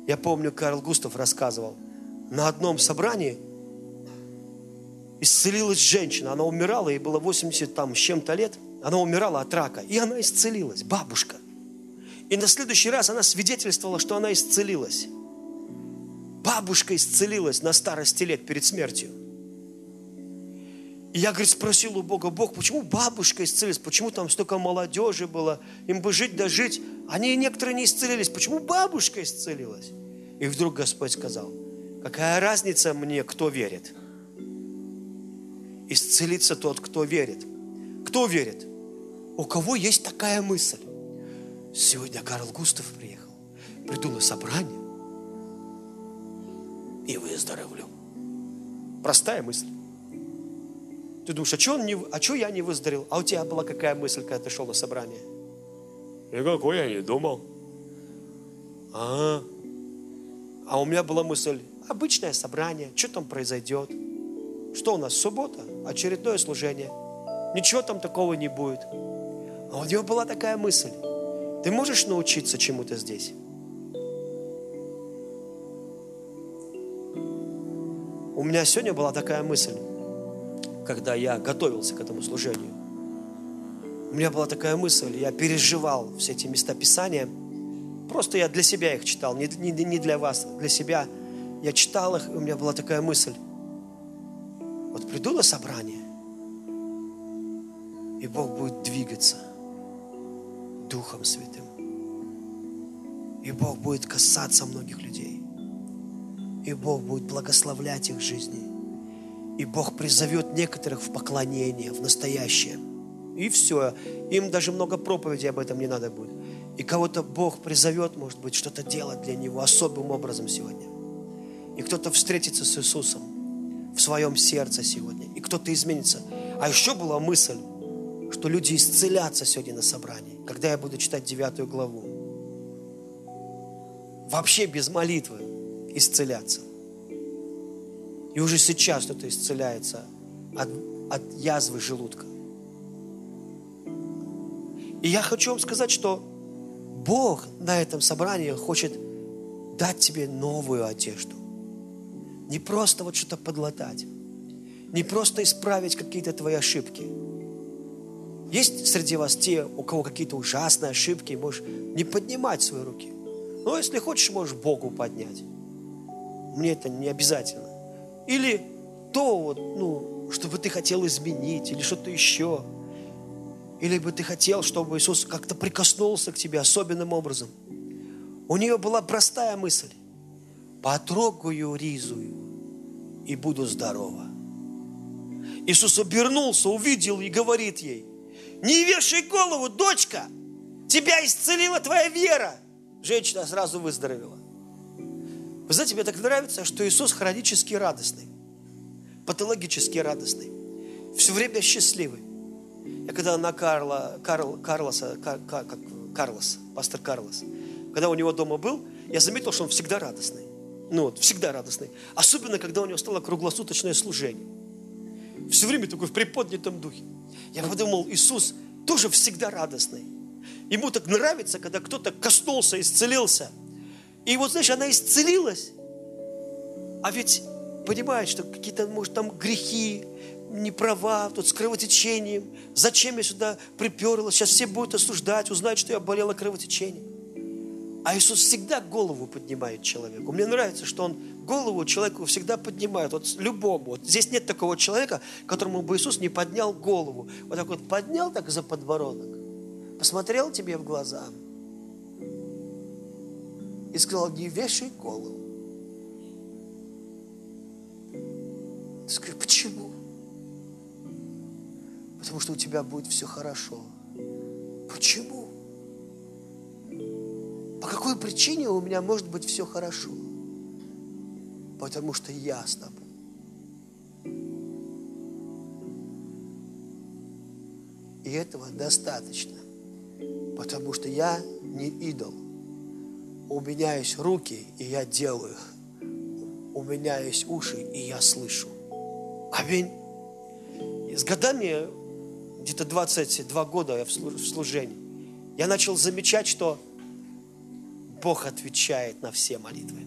Я помню, Карл Густав рассказывал, на одном собрании исцелилась женщина. Она умирала, ей было 80 там, с чем-то лет. Она умирала от рака. И она исцелилась, бабушка. И на следующий раз она свидетельствовала, что она исцелилась. Бабушка исцелилась на старости лет перед смертью. И я, говорит, спросил у Бога: Бог, почему бабушка исцелилась? Почему там столько молодежи было? Им бы жить да жить. Они некоторые не исцелились. Почему бабушка исцелилась? И вдруг Господь сказал: какая разница мне, кто верит? Исцелится тот, кто верит. Кто верит? У кого есть такая мысль? Сегодня Карл Густав приехал. Приду на собрание и выздоровлю. Простая мысль. Ты думаешь, а что я не выздоровел? А у тебя была какая мысль, когда ты шел на собрание? Никакой я не думал. А у меня была мысль: обычное собрание, что там произойдет? Что у нас, суббота? Очередное служение. Ничего там такого не будет. А у него была такая мысль: ты можешь научиться чему-то здесь? У меня сегодня была такая мысль, когда я готовился к этому служению. У меня была такая мысль, я переживал все эти места Писания. Просто я для себя их читал, не для вас, для себя. Я читал их, и у меня была такая мысль. Вот приду на собрание, и Бог будет двигаться Духом Святым. И Бог будет касаться многих людей. И Бог будет благословлять их жизни. И Бог призовет некоторых в поклонение, в настоящее. И все. Им даже много проповедей об этом не надо будет. И кого-то Бог призовет, может быть, что-то делать для него особым образом сегодня. И кто-то встретится с Иисусом в своем сердце сегодня. И кто-то изменится. А еще была мысль, что люди исцелятся сегодня на собрании, когда я буду читать 9 главу. Вообще без молитвы исцеляться. И уже сейчас кто-то исцеляется от язвы желудка. И я хочу вам сказать, что Бог на этом собрании хочет дать тебе новую одежду. Не просто вот что-то подлатать. Не просто исправить какие-то твои ошибки. Есть среди вас те, у кого какие-то ужасные ошибки, можешь не поднимать свои руки. Но если хочешь, можешь Богу поднять. Мне это не обязательно. Или то, чтобы ты хотел изменить, или что-то еще. Или бы ты хотел, чтобы Иисус как-то прикоснулся к тебе особенным образом. У нее была простая мысль. Потрогаю ризую и буду здорова. Иисус обернулся, увидел и говорит ей: не вешай голову, дочка, тебя исцелила твоя вера. Женщина сразу выздоровела. Вы знаете, мне так нравится, что Иисус хронически радостный, патологически радостный, все время счастливый. Я когда на пастор Карлос, когда у него дома был, я заметил, что он всегда радостный. Всегда радостный. Особенно, когда у него стало круглосуточное служение. Все время такой в приподнятом духе. Я подумал, Иисус тоже всегда радостный. Ему так нравится, когда кто-то коснулся, исцелился. И вот, знаешь, она исцелилась. А ведь понимает, что какие-то, может, там грехи, неправа, тут с кровотечением. Зачем я сюда приперлась? Сейчас все будут осуждать, узнают, что я болела кровотечением. А Иисус всегда голову поднимает человеку. Мне нравится, что Он голову человеку всегда поднимает. Вот любому. Вот здесь нет такого человека, которому бы Иисус не поднял голову. Вот так вот поднял так за подбородок, посмотрел тебе в глаза и сказал: не вешай голову. Ты скажешь: почему? Потому что у тебя будет все хорошо. Почему? По какой причине у меня может быть все хорошо? Потому что я с тобой. И этого достаточно. Потому что я не идол. У меня есть руки, и я делаю их. У меня есть уши, и я слышу. Аминь. И с годами, где-то 22 года я в служении, я начал замечать, что Бог отвечает на все молитвы.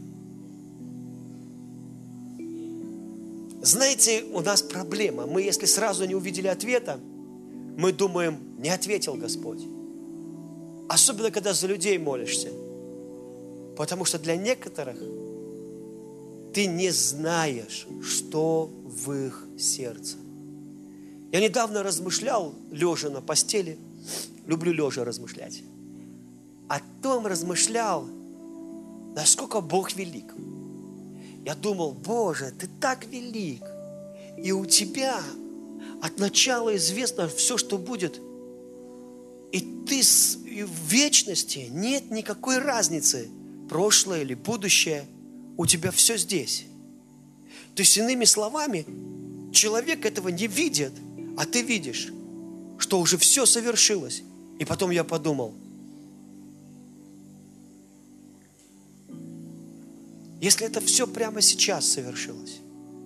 Знаете, у нас проблема. Мы, если сразу не увидели ответа, мы думаем, не ответил Господь. Особенно, когда за людей молишься. Потому что для некоторых ты не знаешь, что в их сердце. Я недавно размышлял, лежа на постели, люблю лежа размышлять, о том размышлял, насколько Бог велик. Я думал, Боже, Ты так велик, и у Тебя от начала известно все, что будет, и в вечности нет никакой разницы, прошлое или будущее, у Тебя все здесь. То есть, иными словами, человек этого не видит, а ты видишь, что уже все совершилось. И потом я подумал, если это все прямо сейчас совершилось,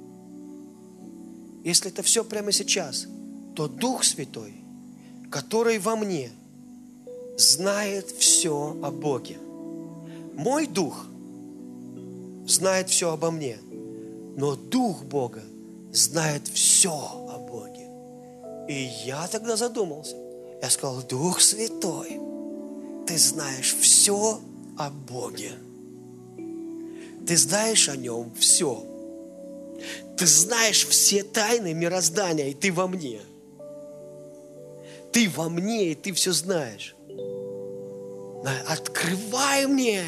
если это все прямо сейчас, то Дух Святой, который во мне, знает все о Боге. Мой Дух знает все обо мне, но Дух Бога знает все о Боге. И я тогда задумался. Я сказал, Дух Святой, Ты знаешь все о Боге. Ты знаешь о Нем все. Ты знаешь все тайны мироздания, и Ты во мне. Ты во мне, и Ты все знаешь. Открывай мне,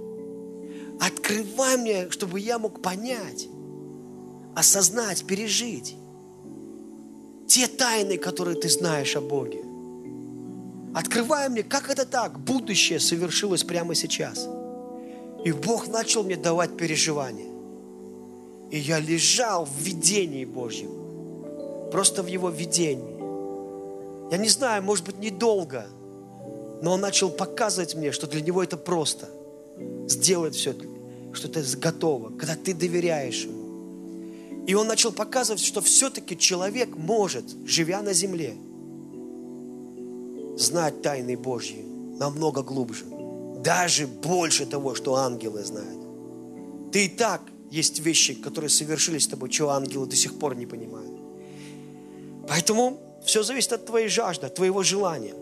чтобы я мог понять, осознать, пережить те тайны, которые Ты знаешь о Боге. Открывай мне, как это так, будущее совершилось прямо сейчас. И Бог начал мне давать переживания. И я лежал в видении Божьем, просто в Его видении. Я не знаю, может быть, недолго, но Он начал показывать мне, что для Него это просто. Сделать все, что это готово, когда ты доверяешь Ему. И Он начал показывать, что все-таки человек может, живя на земле, знать тайны Божьи намного глубже. Даже больше того, что ангелы знают. Ты и так есть вещи, которые совершились с тобой, чего ангелы до сих пор не понимают. Поэтому все зависит от твоей жажды, от твоего желания.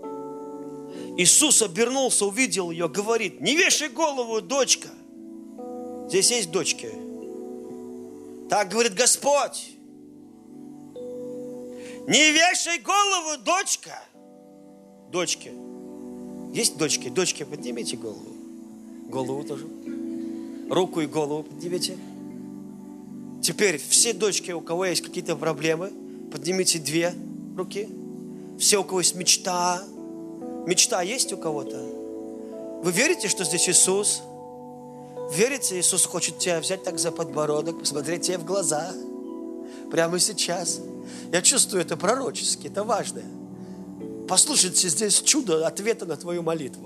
Иисус обернулся, увидел ее, говорит, не вешай голову, дочка. Здесь есть дочки. Так говорит Господь. Не вешай голову, дочка. Дочки. Есть дочки? Дочки, поднимите голову. Голову тоже. Руку и голову поднимите. Теперь все дочки, у кого есть какие-то проблемы, поднимите 2 руки. Все, у кого есть мечта. Мечта есть у кого-то? Вы верите, что здесь Иисус? Верите, Иисус хочет тебя взять так за подбородок, посмотреть тебе в глаза? Прямо сейчас. Я чувствую это пророчески, это важно. Послушайте, здесь чудо ответа на твою молитву.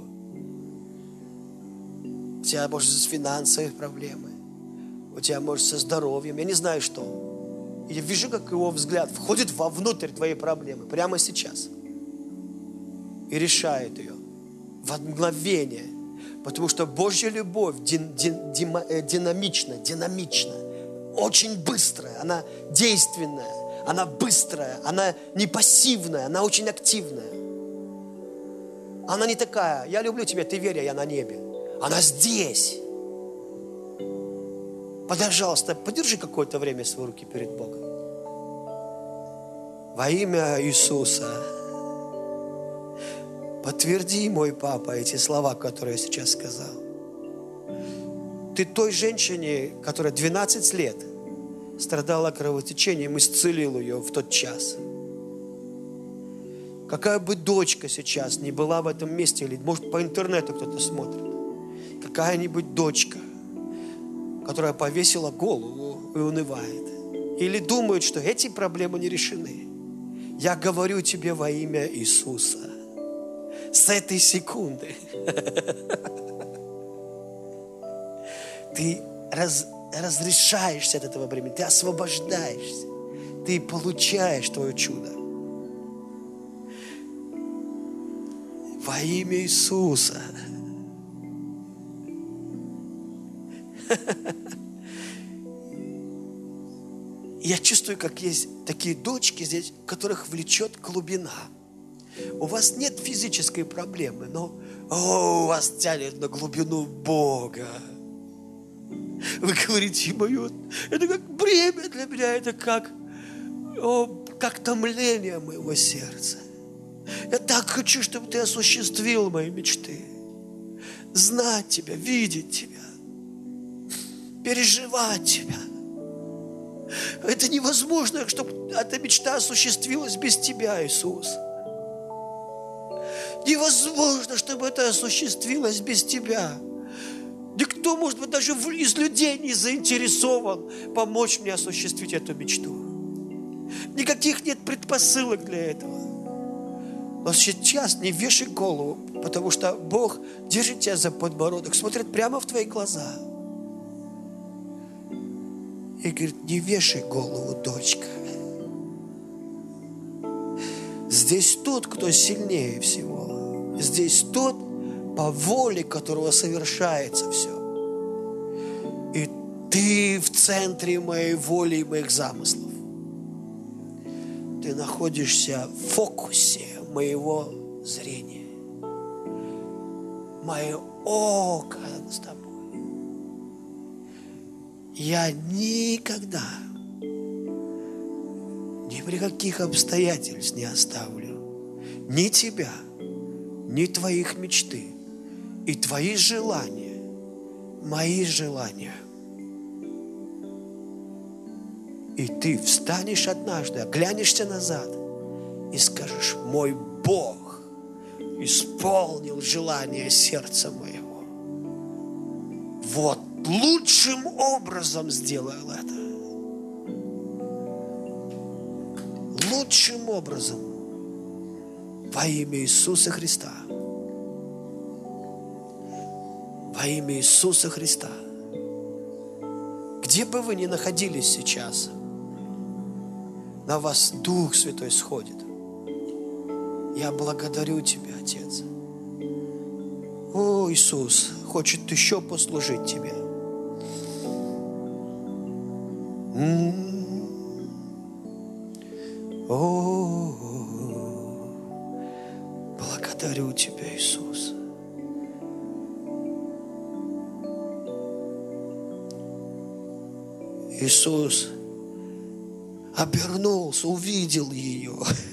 У тебя, может, с финансовые проблемы. У тебя, может, со здоровьем. Я не знаю, что. И я вижу, как Его взгляд входит вовнутрь твоей проблемы. Прямо сейчас. И решает ее. В мгновение. Потому что Божья любовь динамична. Очень быстрая. Она действенная. Она быстрая, она не пассивная, она очень активная. Она не такая, я люблю тебя, ты верь, я на небе. Она здесь. Пожалуйста, подержи какое-то время свои руки перед Богом. Во имя Иисуса, подтверди, мой папа, эти слова, которые я сейчас сказал. Ты той женщине, которая 12 лет страдала кровотечением, исцелил ее в тот час. Какая бы дочка сейчас не была в этом месте, или может по интернету кто-то смотрит, какая-нибудь дочка, которая повесила голову и унывает, или думает, что эти проблемы не решены, я говорю тебе во имя Иисуса, с этой секунды ты разрешаешься от этого времени, ты освобождаешься, ты получаешь твое чудо. Во имя Иисуса. Я чувствую, как есть такие дочки здесь, которых влечет глубина. У вас нет физической проблемы, но у вас тянет на глубину Бога. Вы говорите, мое, это как бремя для меня, это как томление моего сердца. Я так хочу, чтобы ты осуществил мои мечты. Знать тебя, видеть тебя, переживать тебя. Это невозможно, чтобы эта мечта осуществилась без тебя, Иисус. Невозможно, чтобы это осуществилось без тебя. Никто, может быть, даже из людей не заинтересован помочь мне осуществить эту мечту. Никаких нет предпосылок для этого. Но сейчас не вешай голову, потому что Бог держит тебя за подбородок, смотрит прямо в твои глаза. И говорит, не вешай голову, дочка. Здесь тот, кто сильнее всего. Здесь тот, по воле которого совершается все. И ты в центре моей воли и моих замыслов. Ты находишься в фокусе моего зрения. Мое око с тобой. Я никогда, ни при каких обстоятельствах не оставлю ни тебя, ни твоих мечты и твои желания, мои желания. И ты встанешь однажды, оглянешься назад и скажешь, мой Бог исполнил желание сердца моего. Вот лучшим образом сделал это. Лучшим образом во имя Иисуса Христа. Во имя Иисуса Христа. Где бы вы ни находились сейчас, на вас Дух Святой сходит. Я благодарю Тебя, Отец. О, Иисус хочет еще послужить Тебе. Благодарю Тебя, Иисус. Иисус обернулся, увидел ее.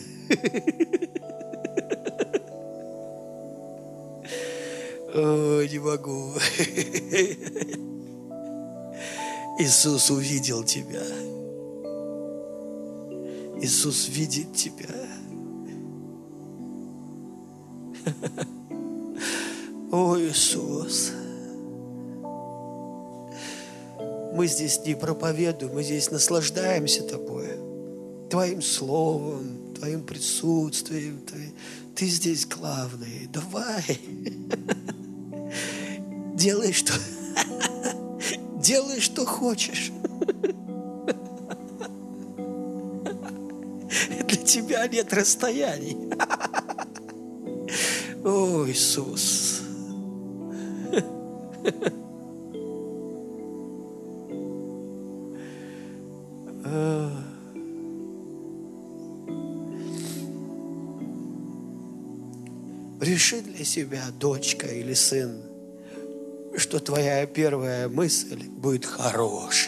Ой, не могу. Иисус увидел тебя. Иисус видит тебя. О, Иисус. Мы здесь не проповедуем, мы здесь наслаждаемся Тобой, Твоим Словом, Твоим присутствием. Ты здесь главный. Давай. Делай, что хочешь. Для Тебя нет расстояний. О, Иисус. Реши для себя, дочка или сын, что твоя первая мысль будет хорошей.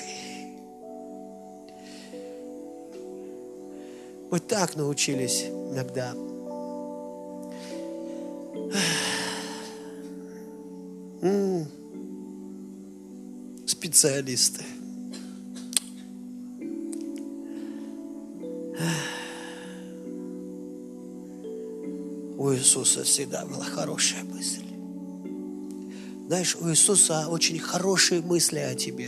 Мы так научились иногда. Специалисты. У Иисуса всегда была хорошая мысль. Знаешь, у Иисуса очень хорошие мысли о тебе.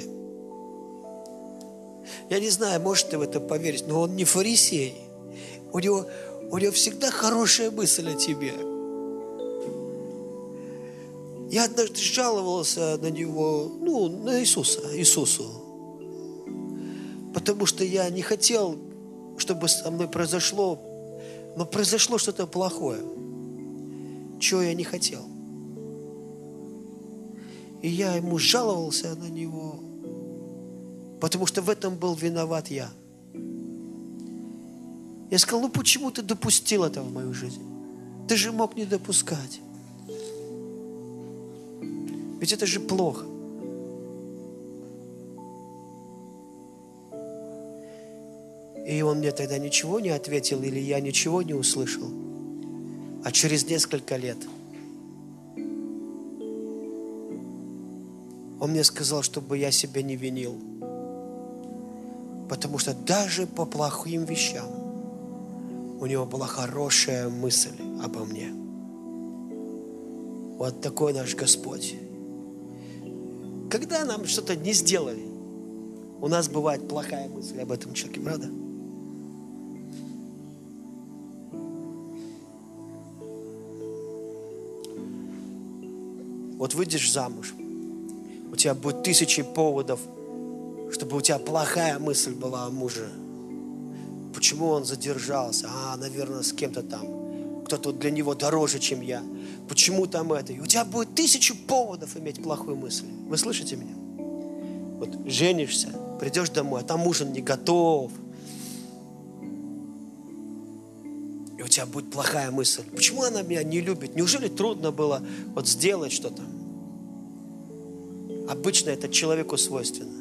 Я не знаю, можешь ты в это поверить, но Он не фарисей. У него всегда хорошая мысль о тебе. Я однажды жаловался на Него, на Иисусу. Потому что я не хотел, чтобы со мной произошло, но произошло что-то плохое, чего я не хотел. И я ему жаловался на него, потому что в этом был виноват я. Я сказал, ну почему ты допустил это в мою жизнь? Ты же мог не допускать. Ведь это же плохо. И он мне тогда ничего не ответил, или я ничего не услышал. А через несколько лет он мне сказал, чтобы я себя не винил. Потому что даже по плохим вещам у него была хорошая мысль обо мне. Вот такой наш Господь. Когда нам что-то не сделали, у нас бывает плохая мысль об этом человеке, правда? Вот выйдешь замуж, у тебя будет 1000 поводов, чтобы у тебя плохая мысль была о муже. Почему он задержался? Наверное, с кем-то там. Кто-то для него дороже, чем я. Почему там это? И у тебя будет 1000 поводов иметь плохую мысль. Вы слышите меня? Вот женишься, придешь домой, а там ужин не готов. И у тебя будет плохая мысль. Почему она меня не любит? Неужели трудно было вот сделать что-то? Обычно это человеку свойственно.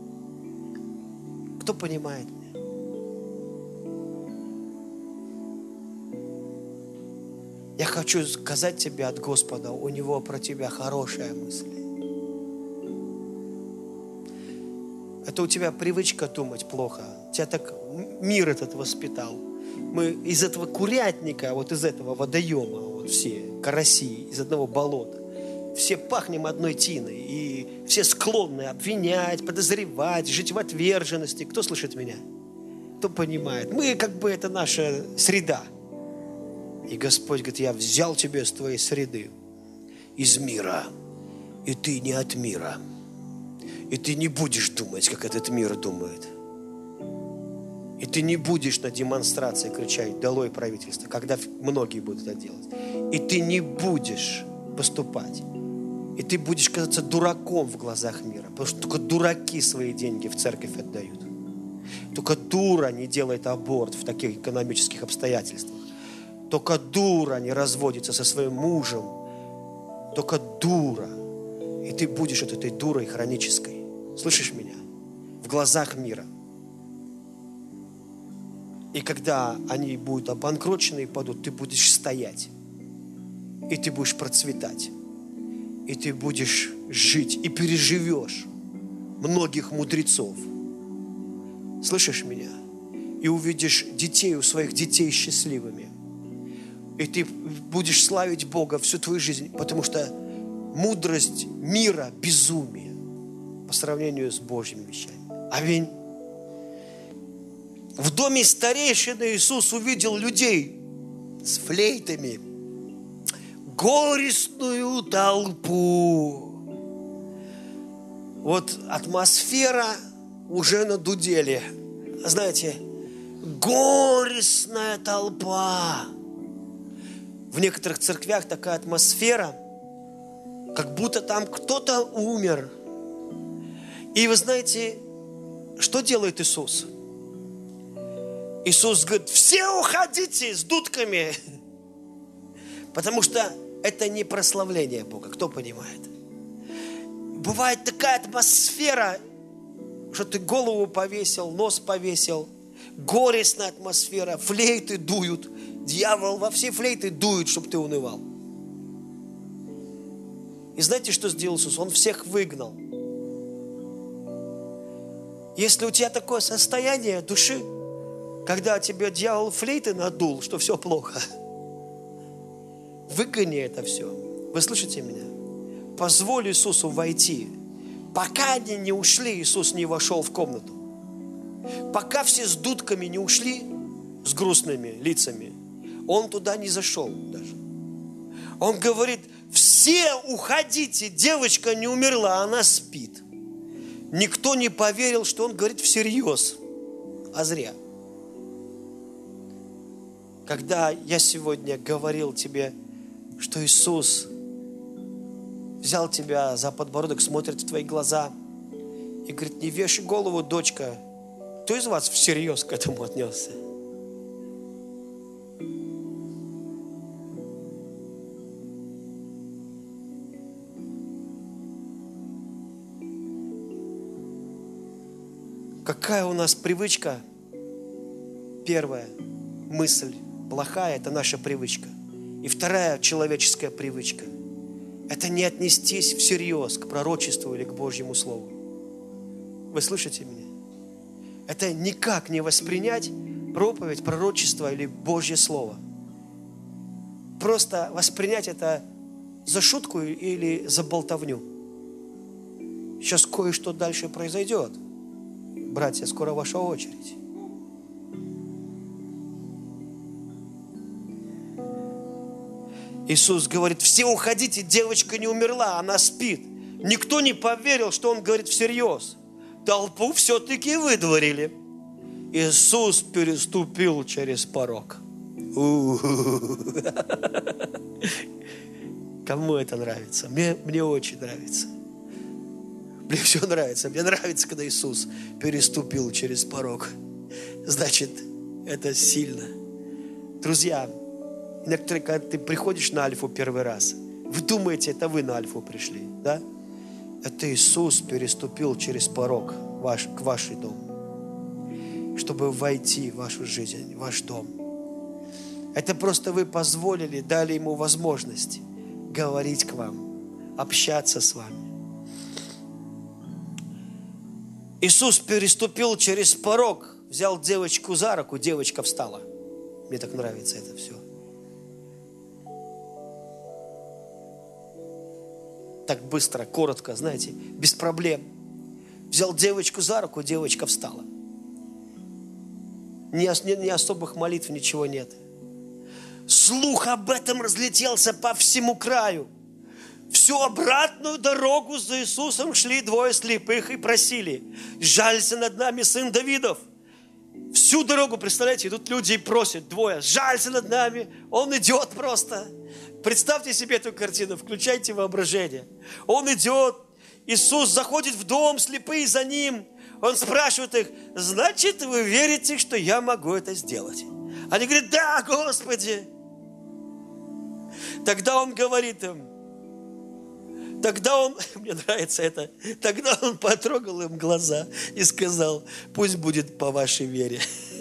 Кто понимает меня? Я хочу сказать тебе от Господа, у Него про тебя хорошая мысль. Это у тебя привычка думать плохо. Тебя так мир этот воспитал. Мы из этого курятника, вот из этого водоема, вот все караси, из одного болота, все пахнем одной тиной, и все склонны обвинять, подозревать, жить в отверженности. Кто слышит меня? Кто понимает? Мы как бы это наша среда. И Господь говорит, я взял тебя с твоей среды, из мира, и ты не от мира. И ты не будешь думать, как этот мир думает. И ты не будешь на демонстрации кричать «Долой правительство», когда многие будут это делать. И ты не будешь поступать. И ты будешь казаться дураком в глазах мира. Потому что только дураки свои деньги в церковь отдают. Только дура не делает аборт в таких экономических обстоятельствах. Только дура не разводится со своим мужем. Только дура. И ты будешь вот этой дурой хронической. Слышишь меня? В глазах мира. И когда они будут обанкрочены и падут, ты будешь стоять. И ты будешь процветать. И ты будешь жить. И переживешь многих мудрецов. Слышишь меня? И увидишь детей у своих детей счастливыми. И ты будешь славить Бога всю твою жизнь. Потому что мудрость мира – безумие по сравнению с Божьими вещами. Аминь. В доме старейшины Иисус увидел людей с флейтами, горестную толпу. Вот атмосфера уже на дуделе. Знаете, горестная толпа. В некоторых церквях такая атмосфера, как будто там кто-то умер. И вы знаете, что делает Иисус? Иисус говорит, все уходите с дудками. Потому что это не прославление Бога. Кто понимает? Бывает такая атмосфера, что ты голову повесил, нос повесил. Горестная атмосфера, флейты дуют. Дьявол во все флейты дует, чтобы ты унывал. И знаете, что сделал Иисус? Он всех выгнал. Если у тебя такое состояние души, когда тебе дьявол флейты надул, что все плохо, выгони это все. Вы слышите меня? Позволь Иисусу войти. Пока они не ушли, Иисус не вошел в комнату. Пока все с дудками не ушли, с грустными лицами, Он туда не зашел даже. Он говорит, все уходите, девочка не умерла, она спит. Никто не поверил, что Он говорит всерьез, а зря. Когда я сегодня говорил тебе, что Иисус взял тебя за подбородок, смотрит в твои глаза и говорит: не вешай голову, дочка. Кто из вас всерьез к этому отнесся? Какая у нас привычка? Первая мысль плохая – это наша привычка. И вторая человеческая привычка – это не отнестись всерьез к пророчеству или к Божьему Слову. Вы слышите меня? Это никак не воспринять проповедь, пророчество или Божье Слово. Просто воспринять это за шутку или за болтовню. Сейчас кое-что дальше произойдет. Братья, скоро ваша очередь. Иисус говорит: все уходите, девочка не умерла, она спит. Никто не поверил, что Он говорит всерьез. Толпу все-таки выдворили. Иисус переступил через порог. Кому это нравится? Мне очень нравится. Мне все нравится. Мне нравится, когда Иисус переступил через порог. Значит, это сильно. Друзья, некоторые, когда ты приходишь на Альфу первый раз, вы думаете, это вы на Альфу пришли, да? Это Иисус переступил через порог к вашему дому, чтобы войти в вашу жизнь, в ваш дом. Это просто вы позволили, дали Ему возможность говорить к вам, общаться с вами. Иисус переступил через порог, взял девочку за руку, девочка встала. Мне так нравится это все. Так быстро, коротко, знаете, без проблем. Взял девочку за руку, девочка встала. Ни особых молитв, ничего нет. Слух об этом разлетелся по всему краю. Всю обратную дорогу за Иисусом шли двое слепых и просили: жалься над нами, сын Давидов. Всю дорогу, представляете, идут люди и просят, двое: жалься над нами. Он идет просто. Представьте себе эту картину, включайте воображение. Он идет, Иисус заходит в дом, слепые за ним. Он спрашивает их: значит, вы верите, что я могу это сделать? Они говорят: да, Господи. Тогда Он говорит им, мне нравится это, тогда Он потрогал им глаза и сказал: пусть будет по вашей вере.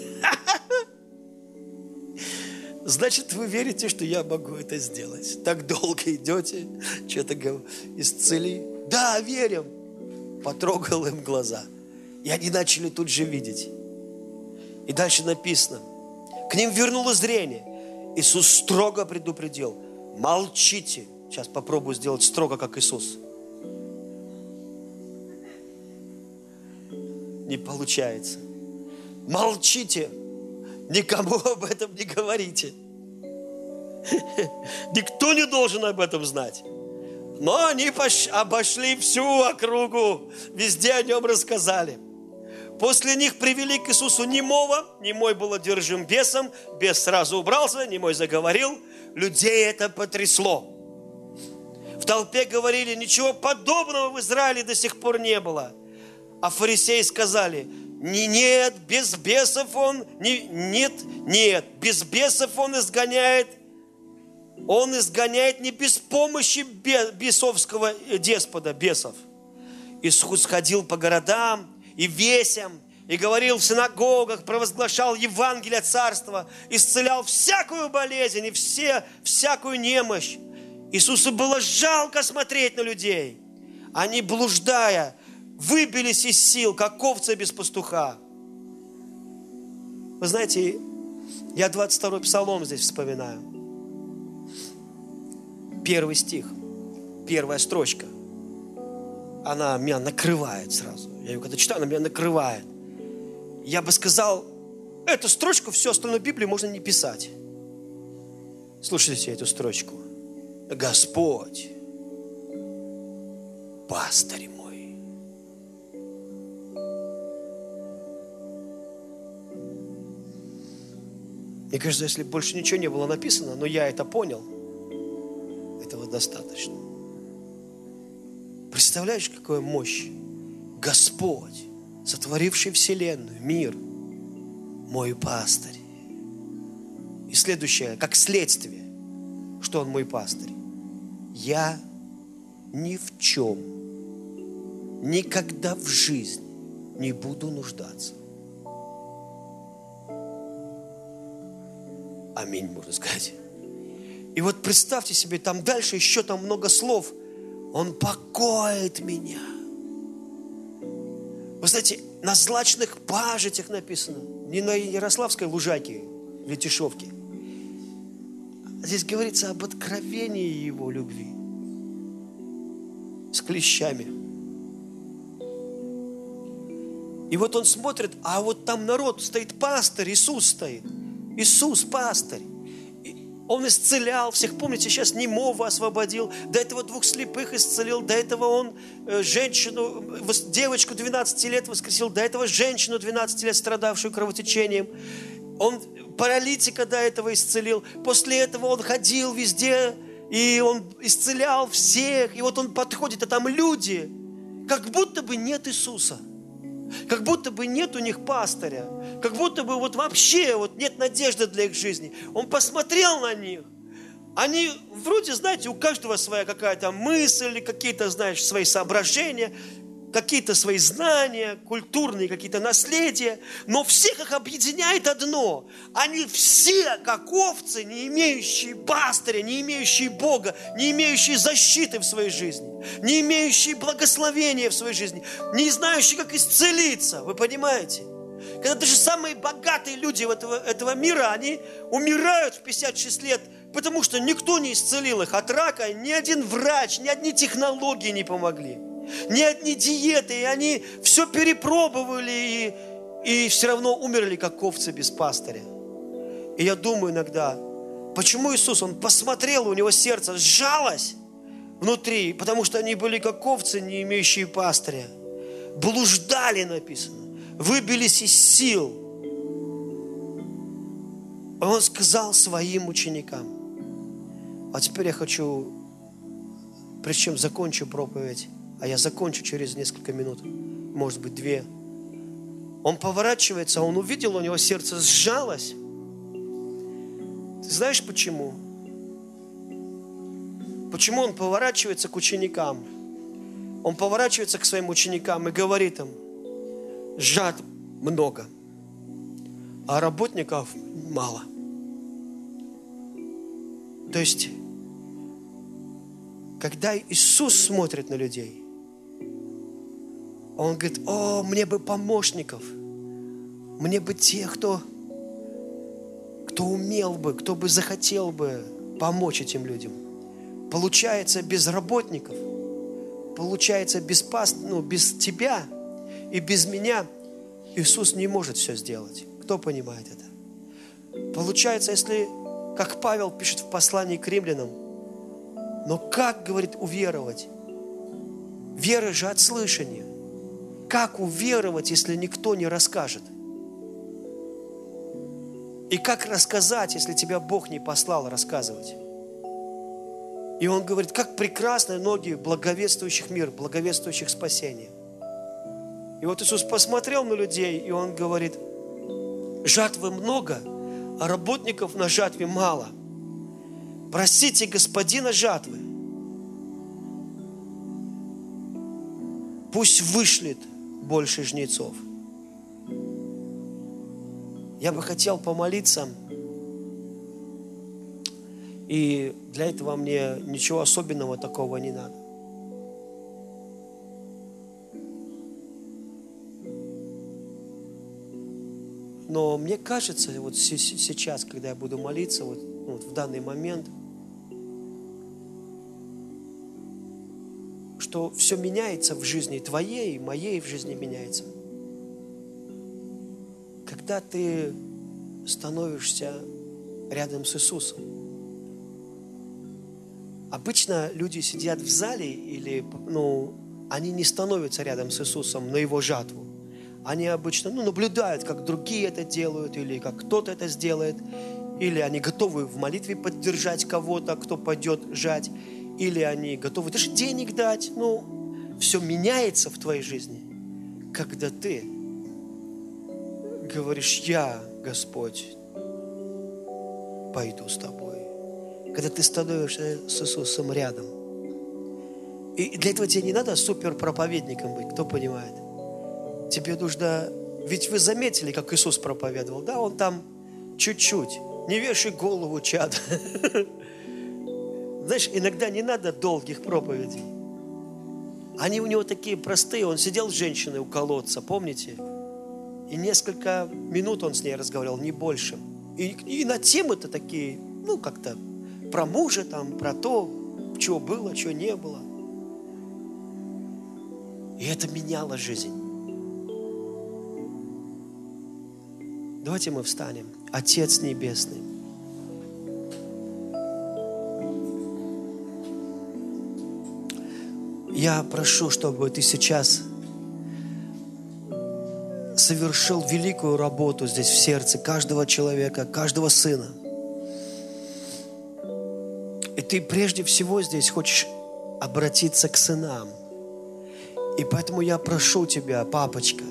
Значит, вы верите, что я могу это сделать? Так долго идете, что-то исцели. Да, верим. Потрогал им глаза. И они начали тут же видеть. И дальше написано: к ним вернулось зрение. Иисус строго предупредил: молчите. Сейчас попробую сделать строго, как Иисус. Не получается. Молчите. Никому об этом не говорите. Никто не должен об этом знать. Но они обошли всю округу. Везде о нем рассказали. После них привели к Иисусу немого. Немой был одержим бесом. Бес сразу убрался, немой заговорил. Людей это потрясло. В толпе говорили: ничего подобного в Израиле до сих пор не было. А фарисеи сказали: нет, без бесов он, нет, без бесов он изгоняет не без помощи бесовского деспота, бесов. Иисус ходил по городам и весям, и говорил в синагогах, провозглашал Евангелие Царства, исцелял всякую болезнь и всякую немощь. Иисусу было жалко смотреть на людей. Они, блуждая, выбились из сил, как овцы без пастуха. Вы знаете, я 22-й псалом здесь вспоминаю. 1 стих, 1 строчка. Она меня накрывает сразу. Я ее когда читаю, она меня накрывает. Я бы сказал, эту строчку, всю остальную Библию можно не писать. Слушайте эту строчку. Господь, пастырь мой. Мне кажется, если больше ничего не было написано, но я это понял, этого достаточно. Представляешь, какая мощь? Господь, сотворивший вселенную, мир, мой пастырь. И следующее, как следствие, что Он мой пастырь. Я ни в чем, никогда в жизни не буду нуждаться. Аминь, можно сказать. И вот представьте себе, там дальше еще там много слов. Он покоит меня. Вы знаете, на злачных пажитях написано. Не на Ярославской лужайке, Летишовке. Здесь говорится об откровении Его любви. С клещами. И вот он смотрит, а вот там народ стоит, пастырь, Иисус стоит. Иисус, пастырь. Он исцелял всех. Помните, сейчас немого освободил. До этого 2 слепых исцелил. До этого он женщину, девочку 12 лет воскресил. До этого женщину 12 лет, страдавшую кровотечением. Он паралитика до этого исцелил. После этого он ходил везде. И он исцелял всех. И вот он подходит, а там люди. Как будто бы нет Иисуса. Как будто бы нет у них пастыря. Как будто бы вот вообще вот нет надежды для их жизни. Он посмотрел на них. Они вроде, знаете, у каждого своя какая-то мысль, какие-то, знаешь, свои соображения, какие-то свои знания, культурные какие-то наследия. Но всех их объединяет одно. Они все, как овцы, не имеющие пастыря, не имеющие Бога, не имеющие защиты в своей жизни, не имеющие благословения в своей жизни, не знающие, как исцелиться. Вы понимаете? Когда даже самые богатые люди этого мира, они умирают в 56 лет, потому что никто не исцелил их от рака, ни один врач, ни одни технологии не помогли. Ни одни диеты, и они все перепробовали, и все равно умерли, как овцы без пастыря. И я думаю иногда, почему Иисус, Он посмотрел, у Него сердце сжалось внутри, потому что они были как овцы, не имеющие пастыря. Блуждали, написано, выбились из сил. И Он сказал своим ученикам. А теперь я хочу, прежде чем закончу проповедь, а я закончу через несколько минут, может быть, 2. Он поворачивается, он увидел, у него сердце сжалось. Ты знаешь почему? Почему он поворачивается к ученикам? Он поворачивается к своим ученикам и говорит им: жатв много, а работников мало. То есть, когда Иисус смотрит на людей, Он говорит: о, мне бы помощников, мне бы тех, кто умел бы, кто бы захотел бы помочь этим людям. Получается, без работников, получается, без тебя и без меня Иисус не может все сделать. Кто понимает это? Получается, если, как Павел пишет в послании к римлянам, но как, говорит, уверовать? Вера же от слышания. Как уверовать, если никто не расскажет? И как рассказать, если тебя Бог не послал рассказывать? И он говорит, как прекрасны ноги благовествующих мир, благовествующих спасение. И вот Иисус посмотрел на людей, и Он говорит: жатвы много, а работников на жатве мало. Просите Господина жатвы, пусть вышлет больше жнецов. Я бы хотел помолиться, и для этого мне ничего особенного такого не надо. Но мне кажется, вот сейчас, когда я буду молиться, вот в данный момент, что все меняется в жизни твоей, моей в жизни меняется. Когда ты становишься рядом с Иисусом. Обычно люди сидят в зале или, они не становятся рядом с Иисусом на Его жатву. Они обычно, наблюдают, как другие это делают, или как кто-то это сделает, или они готовы в молитве поддержать кого-то, кто пойдет жать, или они готовы даже денег дать, все меняется в твоей жизни, когда ты говоришь: я, Господь, пойду с тобой. Когда ты становишься с Иисусом рядом. И для этого тебе не надо суперпроповедником быть, кто понимает? Тебе нужно... Ведь вы заметили, как Иисус проповедовал, да? Он там чуть-чуть. Не вешай голову, чад. Знаешь, иногда не надо долгих проповедей. Они у него такие простые. Он сидел с женщиной у колодца, помните? И несколько минут он с ней разговаривал, не больше. И на темы-то такие, ну, как-то про мужа там, про то, что было, что не было. И это меняло жизнь. Давайте мы встанем. Отец Небесный, я прошу, чтобы Ты сейчас совершил великую работу здесь в сердце каждого человека, каждого сына. И Ты прежде всего здесь хочешь обратиться к сынам. И поэтому я прошу Тебя, папочка,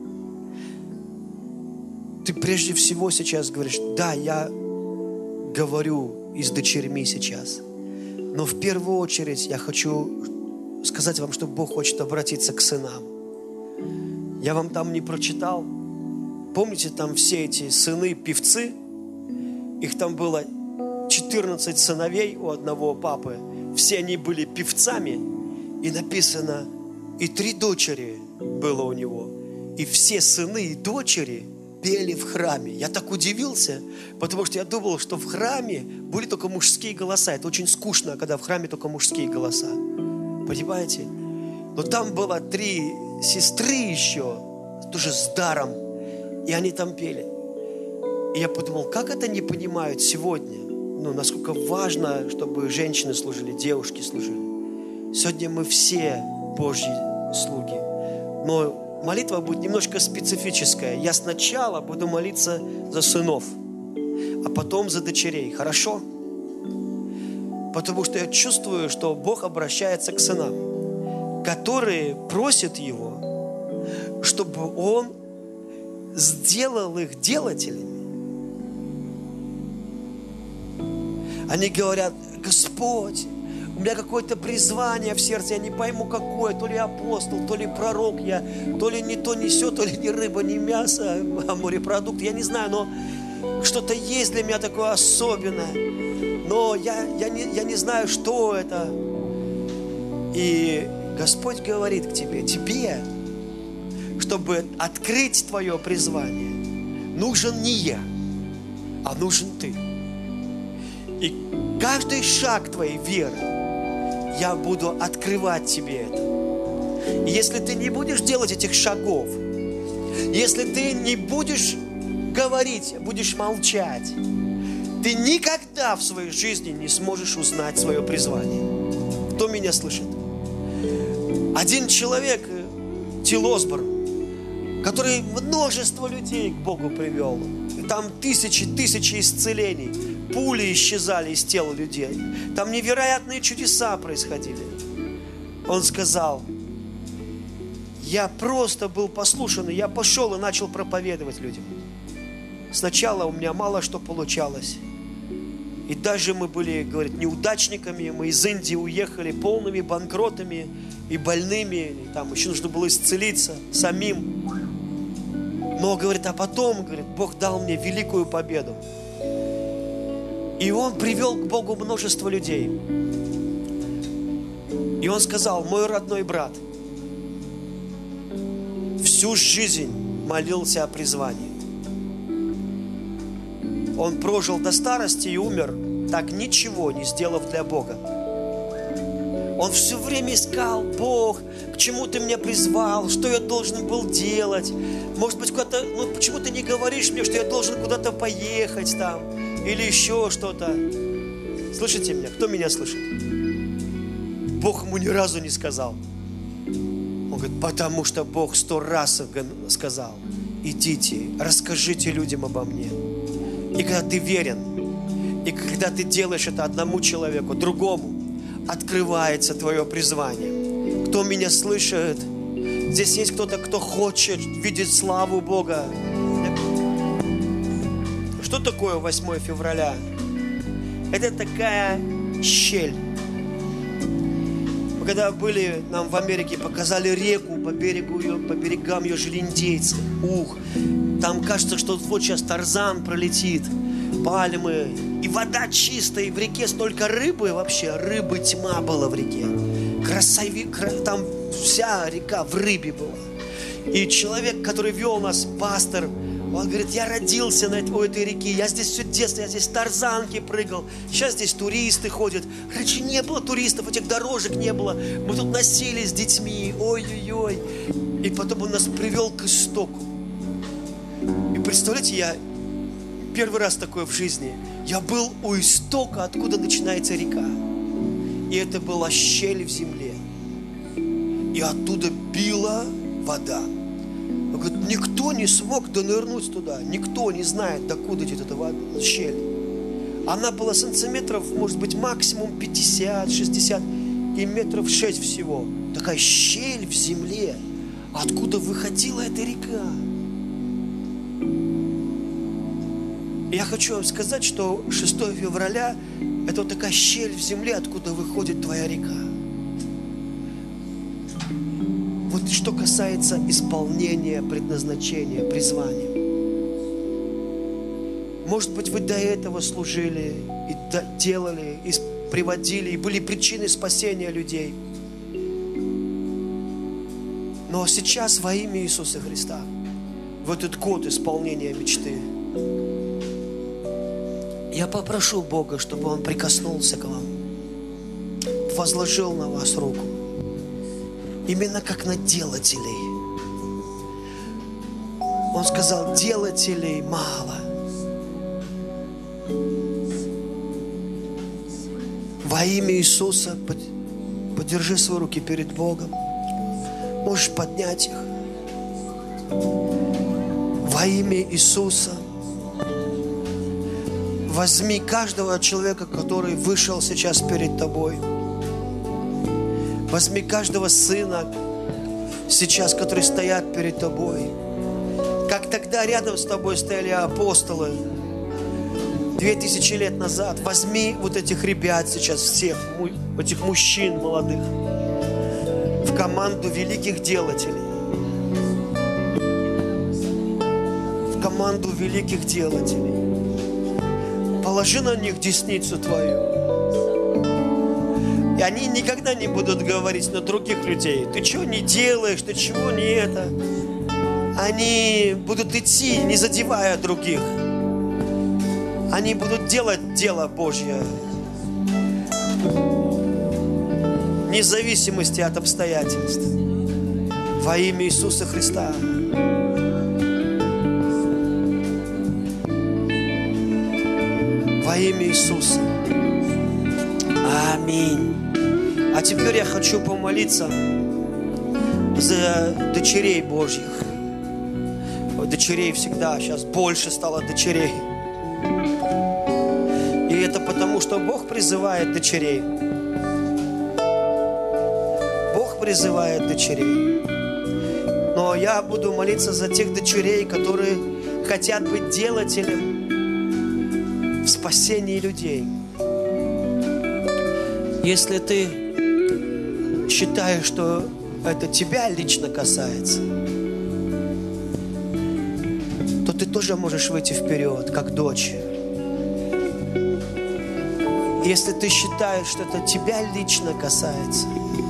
Ты прежде всего сейчас говоришь: да, я говорю и с дочерьми сейчас. Но в первую очередь я хочу сказать вам, что Бог хочет обратиться к сынам. Я вам там не прочитал. Помните, там все эти сыны-певцы? Их там было 14 сыновей у одного папы. Все они были певцами. И написано, и 3 дочери было у него. И все сыны и дочери пели в храме. Я так удивился, потому что я думал, что в храме были только мужские голоса. Это очень скучно, когда в храме только мужские голоса. Понимаете? Но там было 3 сестры еще, тоже с даром. И они там пели. И я подумал, как это не понимают сегодня? Ну, насколько важно, чтобы женщины служили, девушки служили. Сегодня мы все Божьи слуги. Но молитва будет немножко специфическая. Я сначала буду молиться за сынов, а потом за дочерей. Хорошо? Потому что я чувствую, что Бог обращается к сынам, которые просят Его, чтобы Он сделал их делателями. Они говорят: Господь, у меня какое-то призвание в сердце, я не пойму какое, то ли апостол, то ли пророк я, то ли не то, не сё, то ли не рыба, не мясо, а морепродукт, я не знаю, но что-то есть для меня такое особенное, но я не знаю, что это. И Господь говорит к тебе, чтобы открыть твое призвание, нужен не я, а нужен ты. И каждый шаг твоей веры я буду открывать тебе это. И если ты не будешь делать этих шагов, если ты не будешь говорить, будешь молчать, ты никогда в своей жизни не сможешь узнать свое призвание. Кто меня слышит? Один человек, Тил Осборн, который множество людей к Богу привел. И там тысячи исцелений. Пули исчезали из тела людей. Там невероятные чудеса происходили. Он сказал: я просто был послушен, и я пошел и начал проповедовать людям. Сначала у меня мало что получалось. И даже мы были, говорит, неудачниками. Мы из Индии уехали полными банкротами и больными. И там еще нужно было исцелиться самим. Но, говорит, а потом, говорит, Бог дал мне великую победу. И Он привел к Богу множество людей. И он сказал: мой родной брат всю жизнь молился о призвании. Он прожил до старости и умер, так ничего не сделав для Бога. Он все время искал: Бог, к чему Ты меня призвал, что я должен был делать. Может быть, куда-то, почему Ты не говоришь мне, что я должен куда-то поехать там, или еще что-то. Слышите меня? Кто меня слышит? Бог ему ни разу не сказал. Он говорит: потому что Бог 100 раз сказал: идите, расскажите людям обо мне. И когда ты верен, и когда ты делаешь это одному человеку, другому, открывается твое призвание. кто меня слышит. Здесь есть кто-то, кто хочет видеть славу Бога. Что такое 8 февраля? Это такая щель. Мы когда были, нам в Америке показали реку, по берегам ее жили индейцы. Там кажется, что вот сейчас Тарзан пролетит, пальмы, и вода чистая, и в реке столько рыбы вообще, рыбы тьма была в реке. Там вся река в рыбе была. И человек, который вел нас, пастор, он говорит, я родился у этой реки, я здесь все детство, я здесь в тарзанке прыгал, сейчас здесь туристы ходят. Раньше не было туристов, этих дорожек не было, мы тут носились с детьми, ой-ой-ой. И потом он нас привел к истоку. И представляете, я первый раз такое в жизни, я был у истока, откуда начинается река. И это была щель в земле. И оттуда била вода. Он говорит, никто не смог донырнуть туда. Никто не знает, докуда идет эта щель. Она была сантиметров, может быть, максимум 50-60 и метров 6 всего. Такая щель в земле, откуда выходила эта река. И я хочу вам сказать, что 6 февраля это вот такая щель в земле, откуда выходит твоя река. Вот что касается исполнения предназначения, призвания. Может быть, вы до этого служили, и делали, и приводили, и были причиной спасения людей. Но сейчас во имя Иисуса Христа, в этот год исполнения мечты, я попрошу Бога, чтобы Он прикоснулся к вам, возложил на вас руку. Именно как на делателей. Он сказал, делателей мало. Во имя Иисуса подержи свои руки перед Богом. Можешь поднять их. Во имя Иисуса возьми каждого человека, который вышел сейчас перед тобой. Возьми каждого сына сейчас, которые стоят перед тобой. Как тогда рядом с тобой стояли апостолы 2000 лет назад. Возьми вот этих ребят сейчас, всех, этих мужчин молодых, в команду великих делателей. В команду великих делателей. Положи на них десницу твою. И они никогда не будут говорить на других людей. Ты чего не делаешь, ты чего не это. Они будут идти, не задевая других. Они будут делать дело Божье. Вне зависимости от обстоятельств. Во имя Иисуса Христа. Во имя Иисуса. Аминь. А теперь я хочу помолиться за дочерей Божьих. Дочерей всегда, сейчас больше стало дочерей. И это потому, что Бог призывает дочерей. Бог призывает дочерей. Но я буду молиться за тех дочерей, которые хотят быть делателем в спасении людей. Если ты считаешь, что это тебя лично касается, то ты тоже можешь выйти вперед, как дочь. Если ты считаешь, что это тебя лично касается,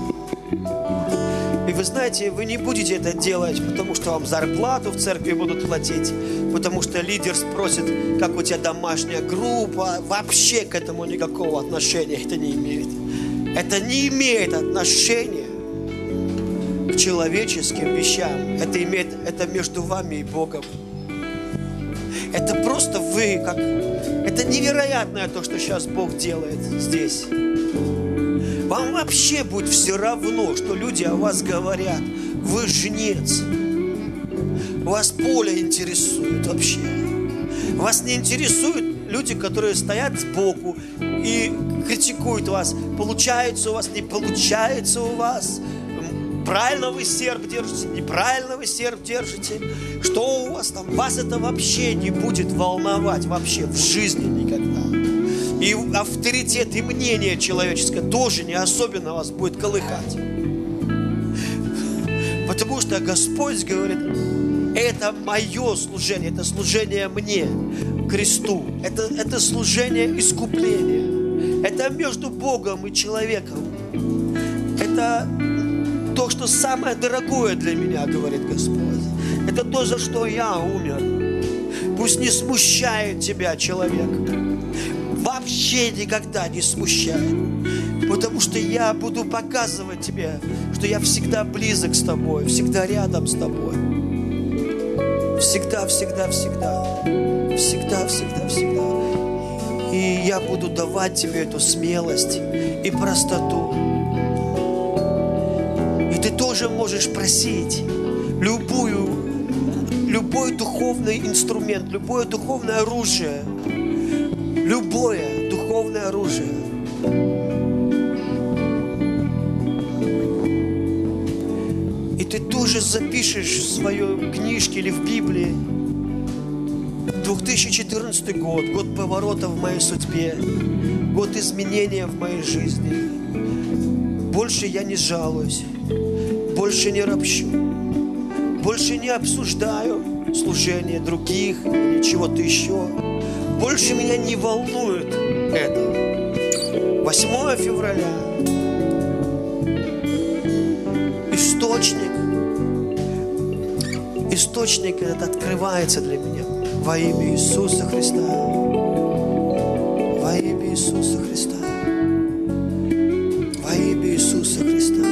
и вы знаете, вы не будете это делать, потому что вам зарплату в церкви будут платить, потому что лидер спросит, как у тебя домашняя группа, вообще к этому никакого отношения это не имеет. Это не имеет отношения к человеческим вещам. Это между вами и Богом. Это просто вы, это невероятное то, что сейчас Бог делает здесь. Вам вообще будет все равно, что люди о вас говорят. Вы жнец. Вас поле интересует вообще. Вас не интересуют люди, которые стоят сбоку и критикуют вас. Получается у вас, не получается у вас. правильно вы серп держите, неправильно вы серп держите, что у вас там, вас это вообще не будет волновать вообще в жизни никогда. И авторитет, и мнение человеческое тоже не особенно вас будет колыхать. Потому что Господь говорит, это мое служение, это служение мне, кресту. Это служение искупления. Это между Богом и человеком. Это то, что самое дорогое для меня, говорит Господь. Это то, за что я умер. Пусть не смущает тебя человек. Вообще никогда не смущает. Потому что я буду показывать тебе, что я всегда близок с тобой, всегда рядом с тобой. Всегда, всегда, всегда. Всегда, всегда, всегда. И я буду давать тебе эту смелость и простоту. И ты тоже можешь просить любой духовный инструмент, любое духовное оружие. Любое духовное оружие. И ты тоже запишешь в своей книжке или в Библии 2014 год, год поворота в моей судьбе, год изменения в моей жизни. Больше я не жалуюсь, больше не ропщу, больше не обсуждаю служение других или чего-то еще. Больше меня не волнует это. 8 февраля. Источник этот открывается для меня во имя Иисуса Христа. Во имя Иисуса Христа. Во имя Иисуса Христа.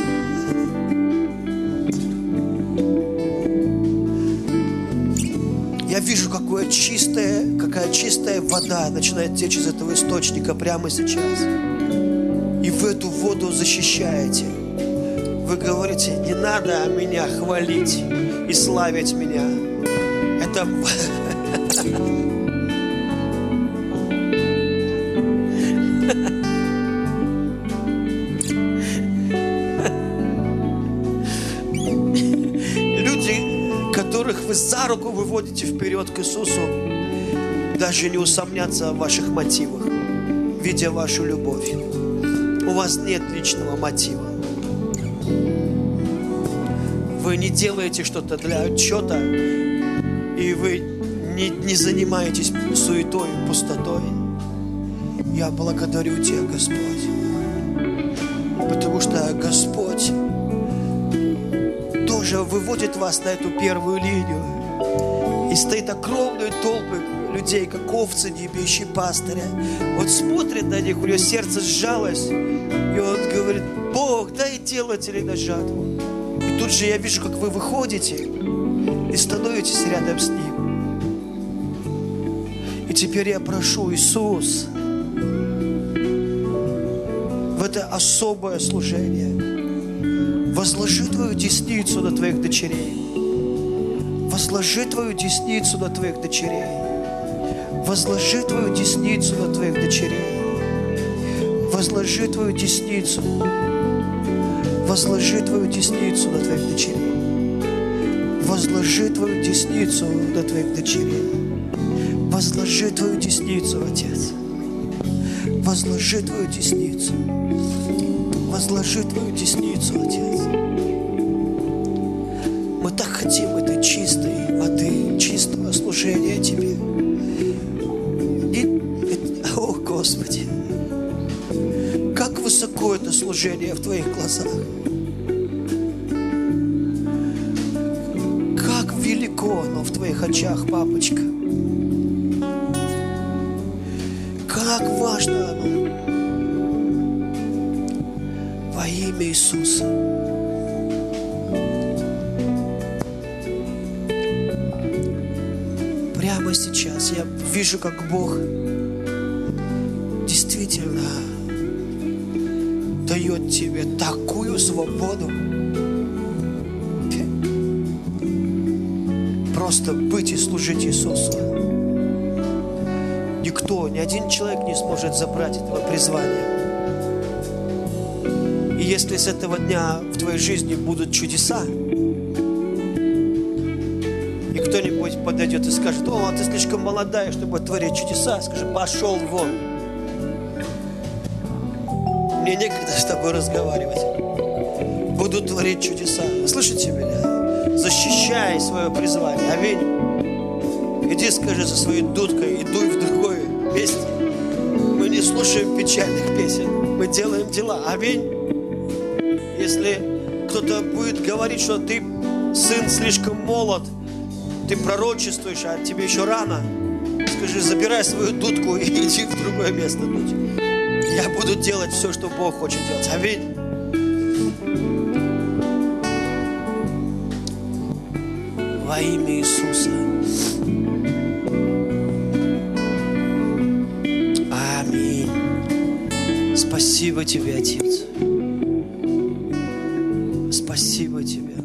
Я вижу, какая чистая вода начинает течь из этого источника прямо сейчас. И вы эту воду защищаете. Вы говорите, не надо меня хвалить и славить меня. Это... Люди, которых вы за руку выводите вперед к Иисусу, даже не усомнятся в ваших мотивах, видя вашу любовь. У вас нет личного мотива. Вы не делаете что-то для отчета, и вы не занимаетесь суетой, пустотой. Я благодарю Тебя, Господь, потому что Господь тоже выводит вас на эту первую линию. И стоит огромные толпы людей, как овцы, не имеющие пастыря. Вот смотрит на них, у него сердце сжалось, и он говорит, Бог, дай делателей на жатву. И тут же я вижу, как вы выходите и становитесь рядом с Ним. И теперь я прошу, Иисус, в это особое служение возложи Твою десницу на Твоих дочерей. Возложи Твою десницу на Твоих дочерей. Возложи Твою десницу на Твоих дочерей. Возложи Твою десницу. Возложи Твою десницу на Твоих дочерей. Возложи Твою десницу на Твоих дочерей. Возложи Твою десницу, Отец. Возложи Твою десницу. Возложи Твою десницу, Отец. Мы так хотим этой чистой воды, чистого служения Тебе. О, Господи, как высоко это служение в Твоих глазах. Как велико оно в Твоих очах, папочка. Как важно оно. Во имя Иисуса. Прямо сейчас я вижу, как Бог действительно дает тебе такую свободу. Просто быть и служить Иисусу. Никто, ни один человек не сможет забрать этого призвания. И если с этого дня в твоей жизни будут чудеса, и кто-нибудь подойдет и скажет: о, ты слишком молодая, чтобы творить чудеса, скажи: пошел вон. Мне некогда с тобой разговаривать. Буду творить чудеса. Вы слышите меня? Защищай свое призвание. Аминь. Иди скажи со своей дудкой и дуй в другое месте. Мы не слушаем печальных песен. Мы делаем дела. Аминь. Если кто-то будет говорить, что ты, сын, слишком молод, ты пророчествуешь, а тебе еще рано, скажи: забирай свою дудку и иди в другое место дуть. Я буду делать все, что Бог хочет делать. Аминь. Во имя Иисуса. Аминь. Спасибо тебе, Отец. Спасибо тебе.